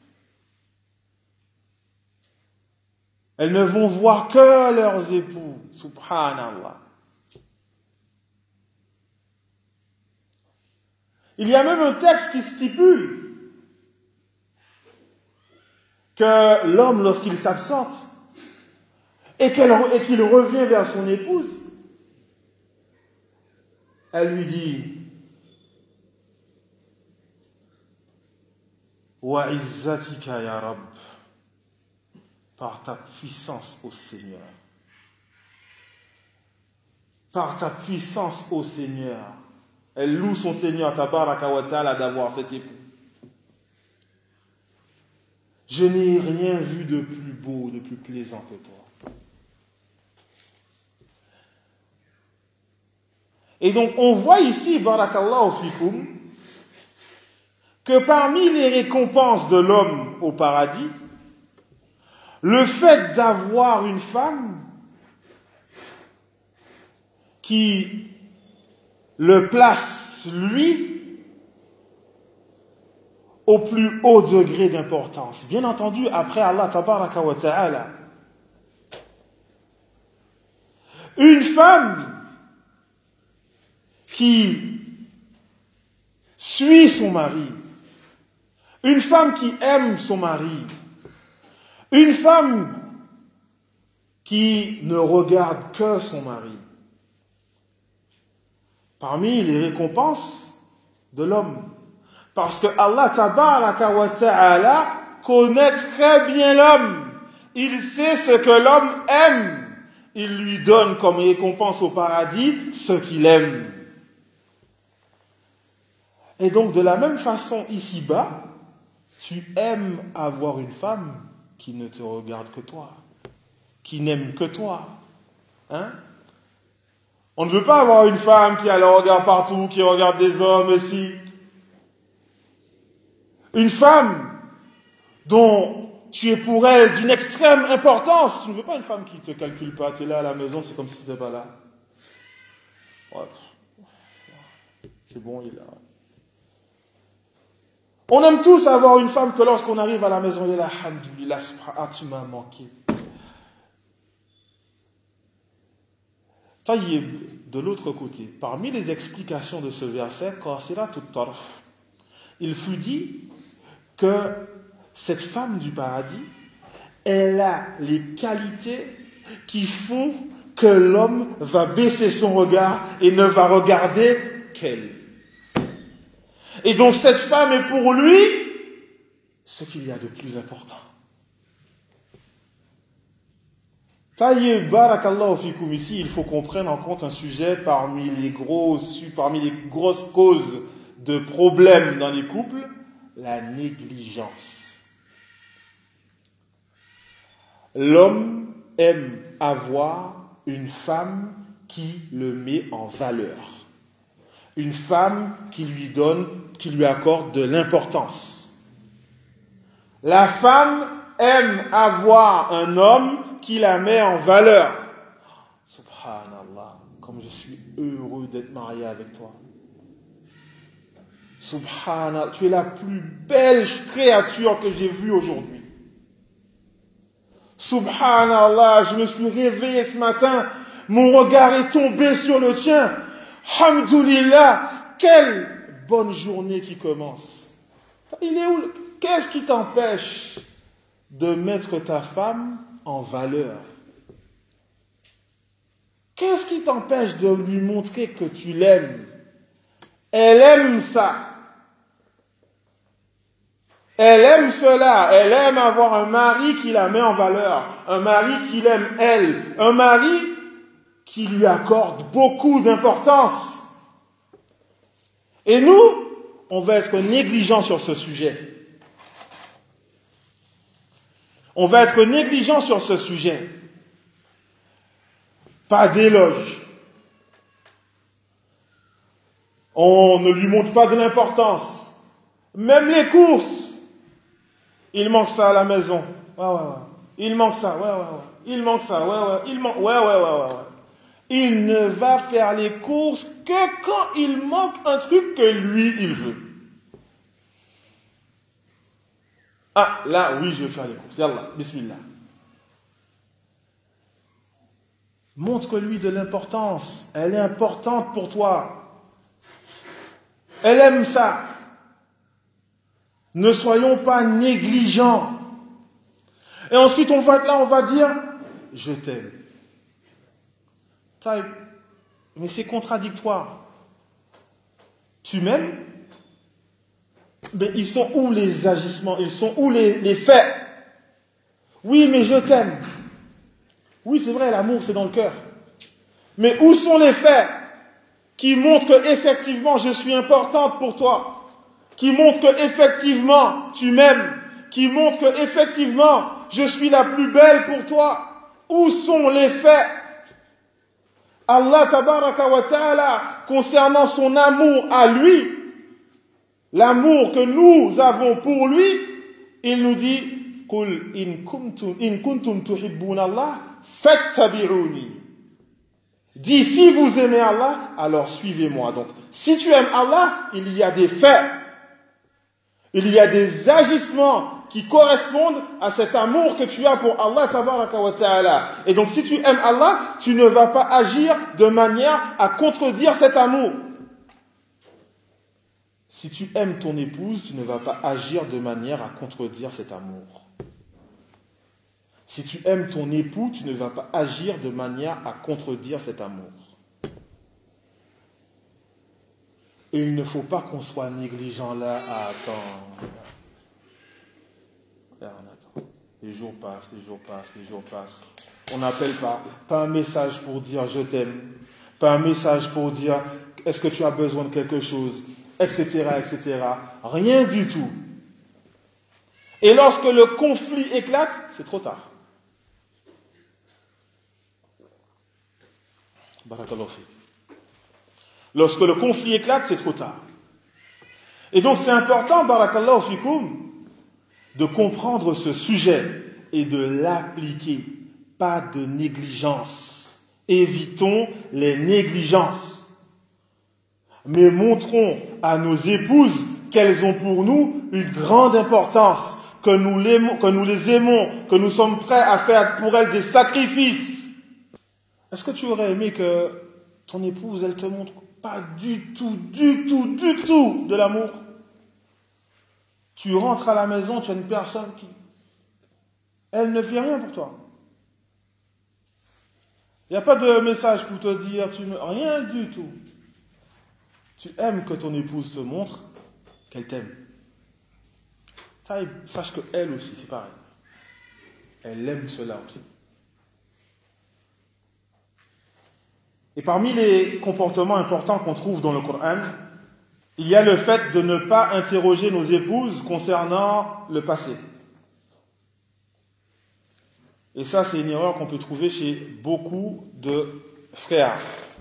[SPEAKER 1] Elles ne vont voir que leurs époux. Subhanallah. Il y a même un texte qui stipule que l'homme, lorsqu'il s'absente et, qu'elle, et qu'il revient vers son épouse, elle lui dit Wa izzatika ya Rabb, par ta puissance, ô Seigneur. Par ta puissance, ô Seigneur. Elle loue son Seigneur, tabaraka wa ta'ala, d'avoir cet époux. Je n'ai rien vu de plus beau, de plus plaisant que toi. Et donc, on voit ici, barakallahu fikum, que parmi les récompenses de l'homme au paradis, le fait d'avoir une femme qui le place, lui, au plus haut degré d'importance. Bien entendu, après Allah tabaraka wa ta'ala. Une femme qui suit son mari. Une femme qui aime son mari. Une femme qui ne regarde que son mari. Parmi les récompenses de l'homme. Parce que Allah tabaraka wa ta'ala connaît très bien l'homme. Il sait ce que l'homme aime. Il lui donne comme récompense au paradis ce qu'il aime. Et donc de la même façon ici-bas, tu aimes avoir une femme qui ne te regarde que toi, qui n'aime que toi. Hein? On ne veut pas avoir une femme qui a le regard partout, qui regarde des hommes aussi. Une femme dont tu es pour elle d'une extrême importance. Tu ne veux pas une femme qui ne te calcule pas. Tu es là à la maison, c'est comme si tu n'étais pas là. Ouais. C'est bon, il est là. On aime tous avoir une femme que lorsqu'on arrive à la maison, il est là, alhamdoulilah, ah, tu m'as manqué. Taïeb, de l'autre côté, parmi les explications de ce verset, il fut dit que cette femme du paradis, elle a les qualités qui font que l'homme va baisser son regard et ne va regarder qu'elle. Et donc cette femme est pour lui ce qu'il y a de plus important. Taïeb, barakallahu fikoum, ici, il faut qu'on prenne en compte un sujet parmi les grosses, parmi les grosses causes de problèmes dans les couples, la négligence. L'homme aime avoir une femme qui le met en valeur. Une femme qui lui donne, qui lui accorde de l'importance. La femme aime avoir un homme qui la met en valeur. Subhanallah, comme je suis heureux d'être marié avec toi. Subhanallah, tu es la plus belle créature que j'ai vue aujourd'hui. Subhanallah, je me suis réveillé ce matin, mon regard est tombé sur le tien. Alhamdulillah, quelle bonne journée qui commence. Il est où? Qu'est-ce qui t'empêche de mettre ta femme en valeur? Qu'est-ce qui t'empêche de lui montrer que tu l'aimes? Elle aime ça. Elle aime cela. Elle aime avoir un mari qui la met en valeur. Un mari qui l'aime elle. Un mari qui lui accorde beaucoup d'importance. Et nous, on va être négligents sur ce sujet. On va être négligents sur ce sujet. Pas d'éloge. On ne lui montre pas de l'importance. Même les courses. Il manque ça à la maison. Ouais, ouais, ouais. Il manque ça. Ouais, ouais, ouais. Il manque ça. Ouais, ouais. Il manque. Ouais, ouais, ouais, ouais, ouais. Il ne va faire les courses que quand il manque un truc que lui, il veut. Ah, là, oui, je vais faire les courses. Yallah, bismillah. Montre-lui de l'importance. Elle est importante pour toi. Elle aime ça. Ne soyons pas négligents. Et ensuite, on va être là, on va dire, je t'aime. Mais c'est contradictoire. Tu m'aimes? Mais ils sont où les agissements? Ils sont où les, les faits? Oui, mais je t'aime. Oui, c'est vrai, l'amour, c'est dans le cœur. Mais où sont les faits qui montrent que effectivement je suis importante pour toi? Qui montrent que effectivement tu m'aimes? Qui montrent que effectivement je suis la plus belle pour toi? Où sont les faits? Allah tabaraka wa ta'ala, concernant son amour à lui, l'amour que nous avons pour lui, il nous dit Qul in kuntum in kuntum tuhibbuna Allah fattabi'uni. Dis, si vous aimez Allah, alors suivez-moi. Donc, si tu aimes Allah, il y a des faits, il y a des agissements qui correspondent à cet amour que tu as pour Allah tabaraka wa ta'ala. Et donc si tu aimes Allah, tu ne vas pas agir de manière à contredire cet amour. Si tu aimes ton épouse, tu ne vas pas agir de manière à contredire cet amour. Si tu aimes ton époux, tu ne vas pas agir de manière à contredire cet amour. Et il ne faut pas qu'on soit négligent là à attendre. Là, on attend. Les jours passent, les jours passent, les jours passent. On n'appelle pas. Pas un message pour dire je t'aime. Pas un message pour dire est-ce que tu as besoin de quelque chose, et cetera, et cetera. Rien du tout. Et lorsque le conflit éclate, c'est trop tard. Barakallahu fi. Lorsque le conflit éclate, c'est trop tard. Et donc c'est important, barakallahu fikum, de comprendre ce sujet et de l'appliquer. Pas de négligence. Évitons les négligences. Mais montrons à nos épouses qu'elles ont pour nous une grande importance, que nous, l'aimons, que nous les aimons, que nous sommes prêts à faire pour elles des sacrifices. Est-ce que tu aurais aimé que ton épouse, elle te montre pas du tout, du tout, du tout de l'amour? Tu rentres à la maison, tu as une personne qui... Elle ne fait rien pour toi. Il n'y a pas de message pour te dire, tu ne... rien du tout. Tu aimes que ton épouse te montre qu'elle t'aime. Sache qu'elle aussi, c'est pareil. Elle aime cela aussi. Et parmi les comportements importants qu'on trouve dans le Coran, il y a le fait de ne pas interroger nos épouses concernant le passé. Et ça, c'est une erreur qu'on peut trouver chez beaucoup de frères.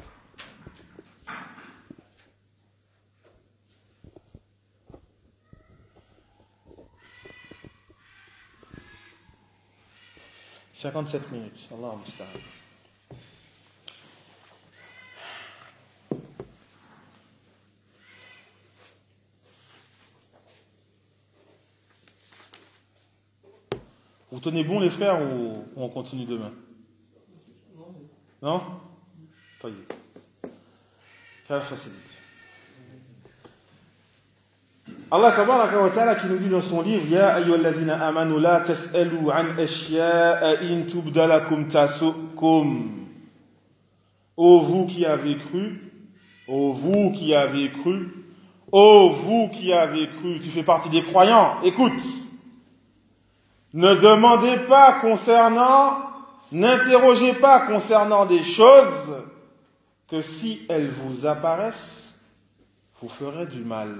[SPEAKER 1] cinquante-sept minutes. Allah musta'an. Vous tenez bon les frères ou on continue demain? Non? Taïe. Quelle facilité. Allah tabaraka wa ta'ala qui nous dit dans son livre Ya ayyuhalladhina amanu la tas'alu an ashya'a in tubda lakum tasukum. Ô vous qui avez cru, ô vous qui avez cru, ô vous qui avez cru, tu fais partie des croyants, écoute. Ne demandez pas concernant, n'interrogez pas concernant des choses que si elles vous apparaissent, vous ferez du mal.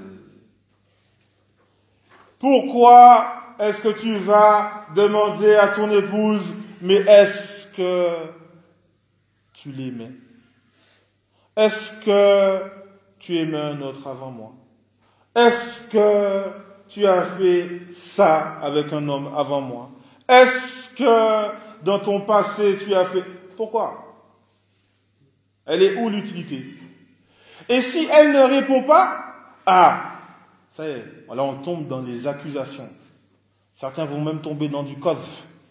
[SPEAKER 1] Pourquoi est-ce que tu vas demander à ton épouse, mais est-ce que tu l'aimais? Est-ce que tu aimais un autre avant moi? Est-ce que tu as fait ça avec un homme avant moi? Est-ce que dans ton passé tu as fait... Pourquoi? Elle est où l'utilité? Et si elle ne répond pas, ah, ça y est, là on tombe dans les accusations. Certains vont même tomber dans du code.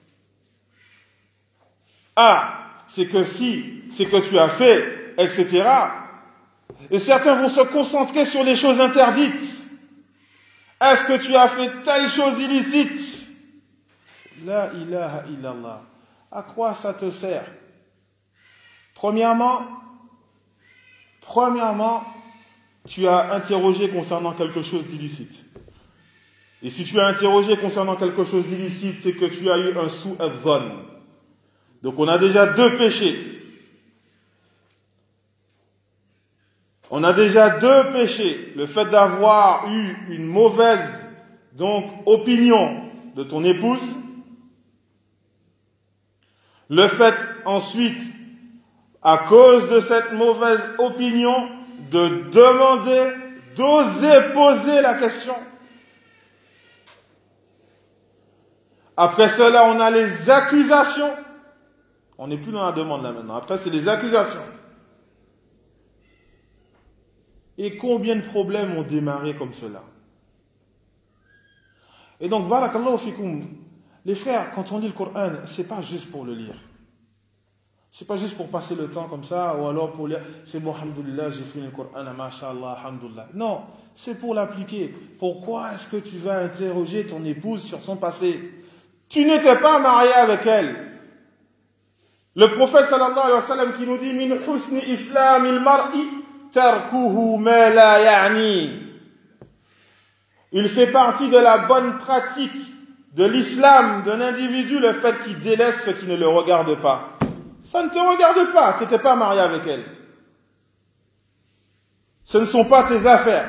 [SPEAKER 1] Ah, c'est que si, c'est que tu as fait, et cetera. Et certains vont se concentrer sur les choses interdites. Est-ce que tu as fait telle chose illicite? La ilaha illallah. À quoi ça te sert? Premièrement, premièrement, tu as interrogé concernant quelque chose d'illicite. Et si tu as interrogé concernant quelque chose d'illicite, c'est que tu as eu un sou-adhan. Donc on a déjà deux péchés. On a déjà deux péchés. Le fait d'avoir eu une mauvaise donc, opinion de ton épouse. Le fait ensuite, à cause de cette mauvaise opinion, de demander, d'oser poser la question. Après cela, on a les accusations. On n'est plus dans la demande là maintenant. Après, c'est les accusations. Et combien de problèmes ont démarré comme cela? Et donc, barakallahu fikoum, les frères, quand on lit le Coran, c'est pas juste pour le lire. C'est pas juste pour passer le temps comme ça, ou alors pour lire, c'est bon, alhamdoulilah, j'ai fini le Coran, masha'Allah, alhamdoulilah. Non, c'est pour l'appliquer. Pourquoi est-ce que tu vas interroger ton épouse sur son passé? Tu n'étais pas marié avec elle. Le prophète sallallahu alayhi wa sallam qui nous dit, min husni islamil mar'i tarkuhu ma la ya'ni. Il fait partie de la bonne pratique de l'islam d'un individu, le fait qu'il délaisse ce qui ne le regarde pas. Ça ne te regarde pas, tu n'étais pas marié avec elle. Ce ne sont pas tes affaires.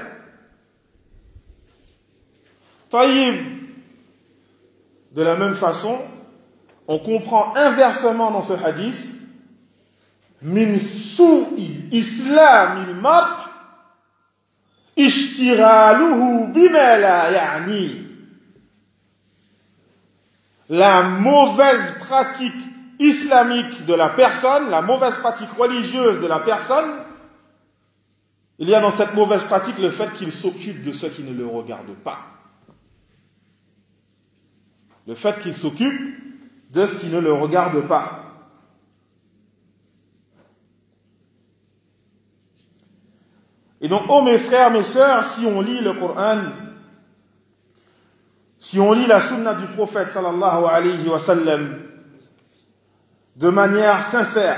[SPEAKER 1] Taïb. De la même façon, on comprend inversement dans ce hadith, min su'i islamil mar' ishtiraluhu bima la ya'ni. La mauvaise pratique islamique de la personne, la mauvaise pratique religieuse de la personne, il y a dans cette mauvaise pratique le fait qu'il s'occupe de ce qui ne le regarde pas. Le fait qu'il s'occupe de ce qui ne le regarde pas. Et donc, oh mes frères, mes sœurs, si on lit le Coran, si on lit la sunna du prophète sallallahu alayhi wa sallam de manière sincère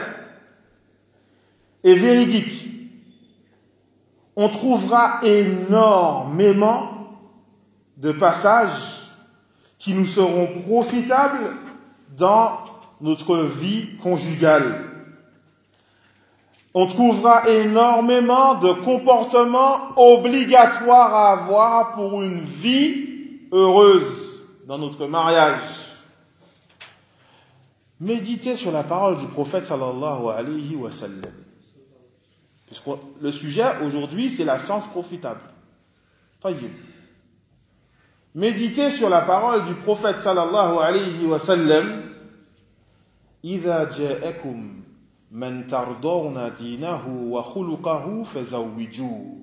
[SPEAKER 1] et véridique, on trouvera énormément de passages qui nous seront profitables dans notre vie conjugale. On trouvera énormément de comportements obligatoires à avoir pour une vie heureuse dans notre mariage. Méditez sur la parole du prophète sallallahu alayhi wa sallam. Puisque le sujet aujourd'hui, c'est la science profitable. Taïb. Méditez sur la parole du prophète sallallahu alayhi wa sallam. Idha ja'akum man tardawna dinahu wa khuluquhu fazawwiju.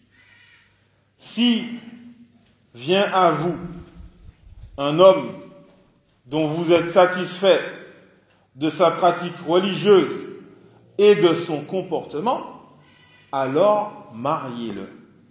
[SPEAKER 1] Si vient à vous un homme dont vous êtes satisfait de sa pratique religieuse et de son comportement, alors mariez-le.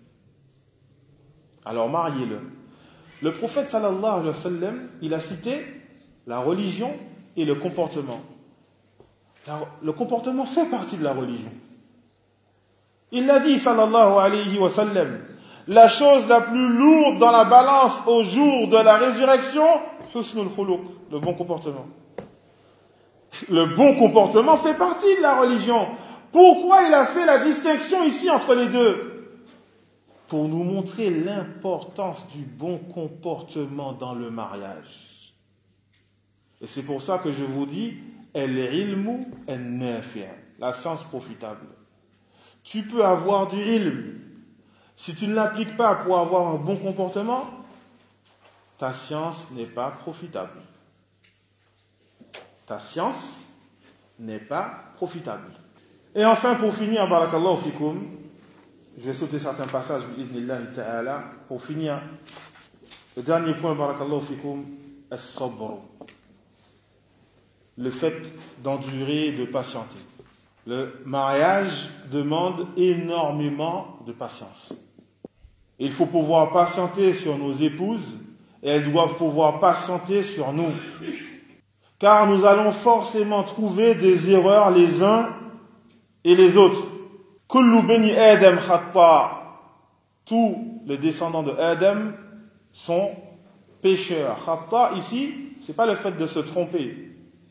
[SPEAKER 1] Alors mariez-le. Le prophète sallallahu alayhi wa sallam, il a cité la religion et le comportement. Alors, le comportement fait partie de la religion. Il l'a dit sallallahu alayhi wa sallam, la chose la plus lourde dans la balance au jour de la résurrection, husnul khuluq, le bon comportement. Le bon comportement fait partie de la religion. Pourquoi il a fait la distinction ici entre les deux? Pour nous montrer l'importance du bon comportement dans le mariage. Et c'est pour ça que je vous dis, el-ilmu en-nafi', la science profitable. Tu peux avoir du ilm. Si tu ne l'appliques pas pour avoir un bon comportement, ta science n'est pas profitable. Ta science n'est pas profitable. Et enfin, pour finir, barakallahu fikoum, je vais sauter certains passages, bi'idhnillahi ta'ala, pour finir, le dernier point, barakallahu fikoum, as-sabr. Le fait d'endurer, de patienter. Le mariage demande énormément de patience. Il faut pouvoir patienter sur nos épouses et elles doivent pouvoir patienter sur nous. Car nous allons forcément trouver des erreurs les uns et les autres. Kullu bani Adam khata. Tous les descendants de Adam sont pécheurs. Khata ici, c'est pas le fait de se tromper.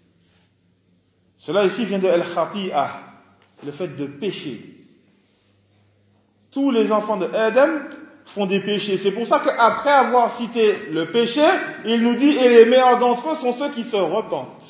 [SPEAKER 1] Cela ici vient de al-khati'ah, le fait de pécher. Tous les enfants de Adam font des péchés. C'est pour ça qu'après avoir cité le péché, il nous dit, et les meilleurs d'entre eux sont ceux qui se repentent.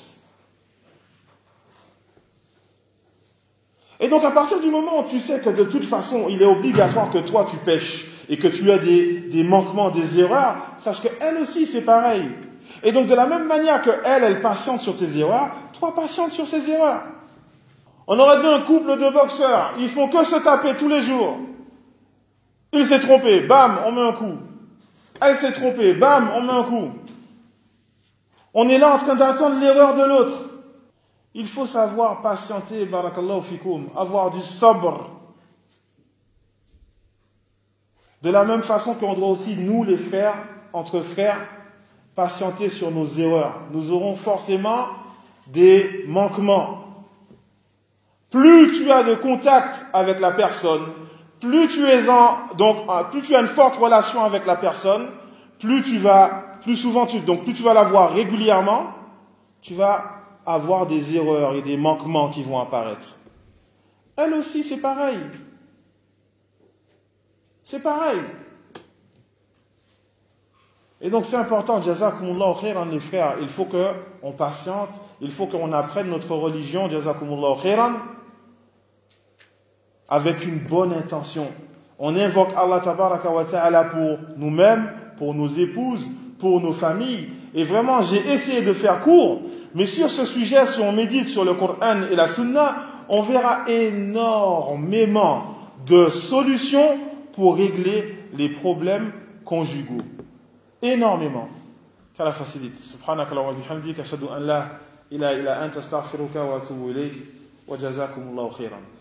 [SPEAKER 1] Et donc à partir du moment où tu sais que de toute façon, il est obligatoire que toi tu pêches, et que tu as des, des manquements, des erreurs, sache qu'elle aussi c'est pareil. Et donc de la même manière qu'elle, elle patiente sur tes erreurs, toi patiente sur ses erreurs. On aurait dit un couple de boxeurs, ils font que se taper tous les jours. Il s'est trompé, bam, on met un coup. elle s'est trompée, bam, on met un coup. On est là en train d'attendre l'erreur de l'autre. Il faut savoir patienter, barakallahu fikoum, avoir du sabr. De la même façon qu'on doit aussi, nous les frères, entre frères, patienter sur nos erreurs. Nous aurons forcément des manquements. Plus tu as de contact avec la personne, plus tu es en, donc, plus tu as une forte relation avec la personne, plus tu vas, plus souvent tu, donc plus tu vas la voir régulièrement, tu vas avoir des erreurs et des manquements qui vont apparaître. Elle aussi, c'est pareil. C'est pareil. Et donc c'est important, jazakumullahu khairan les frères, il faut qu'on patiente, il faut qu'on apprenne notre religion, jazakumullahu khairan, avec une bonne intention. On invoque Allah tabaraka wa ta'ala pour nous-mêmes, pour nos épouses, pour nos familles. Et vraiment, j'ai essayé de faire court, mais sur ce sujet, si on médite sur le Coran et la Sunna, on verra énormément de solutions pour régler les problèmes conjugaux. Énormément. Qu'Allah facilite. Subhanaka wa bihamdika ashhadu an la ilaha illa anta astaghfiruka wa atubu ilayk wa jazakumullahu khairan.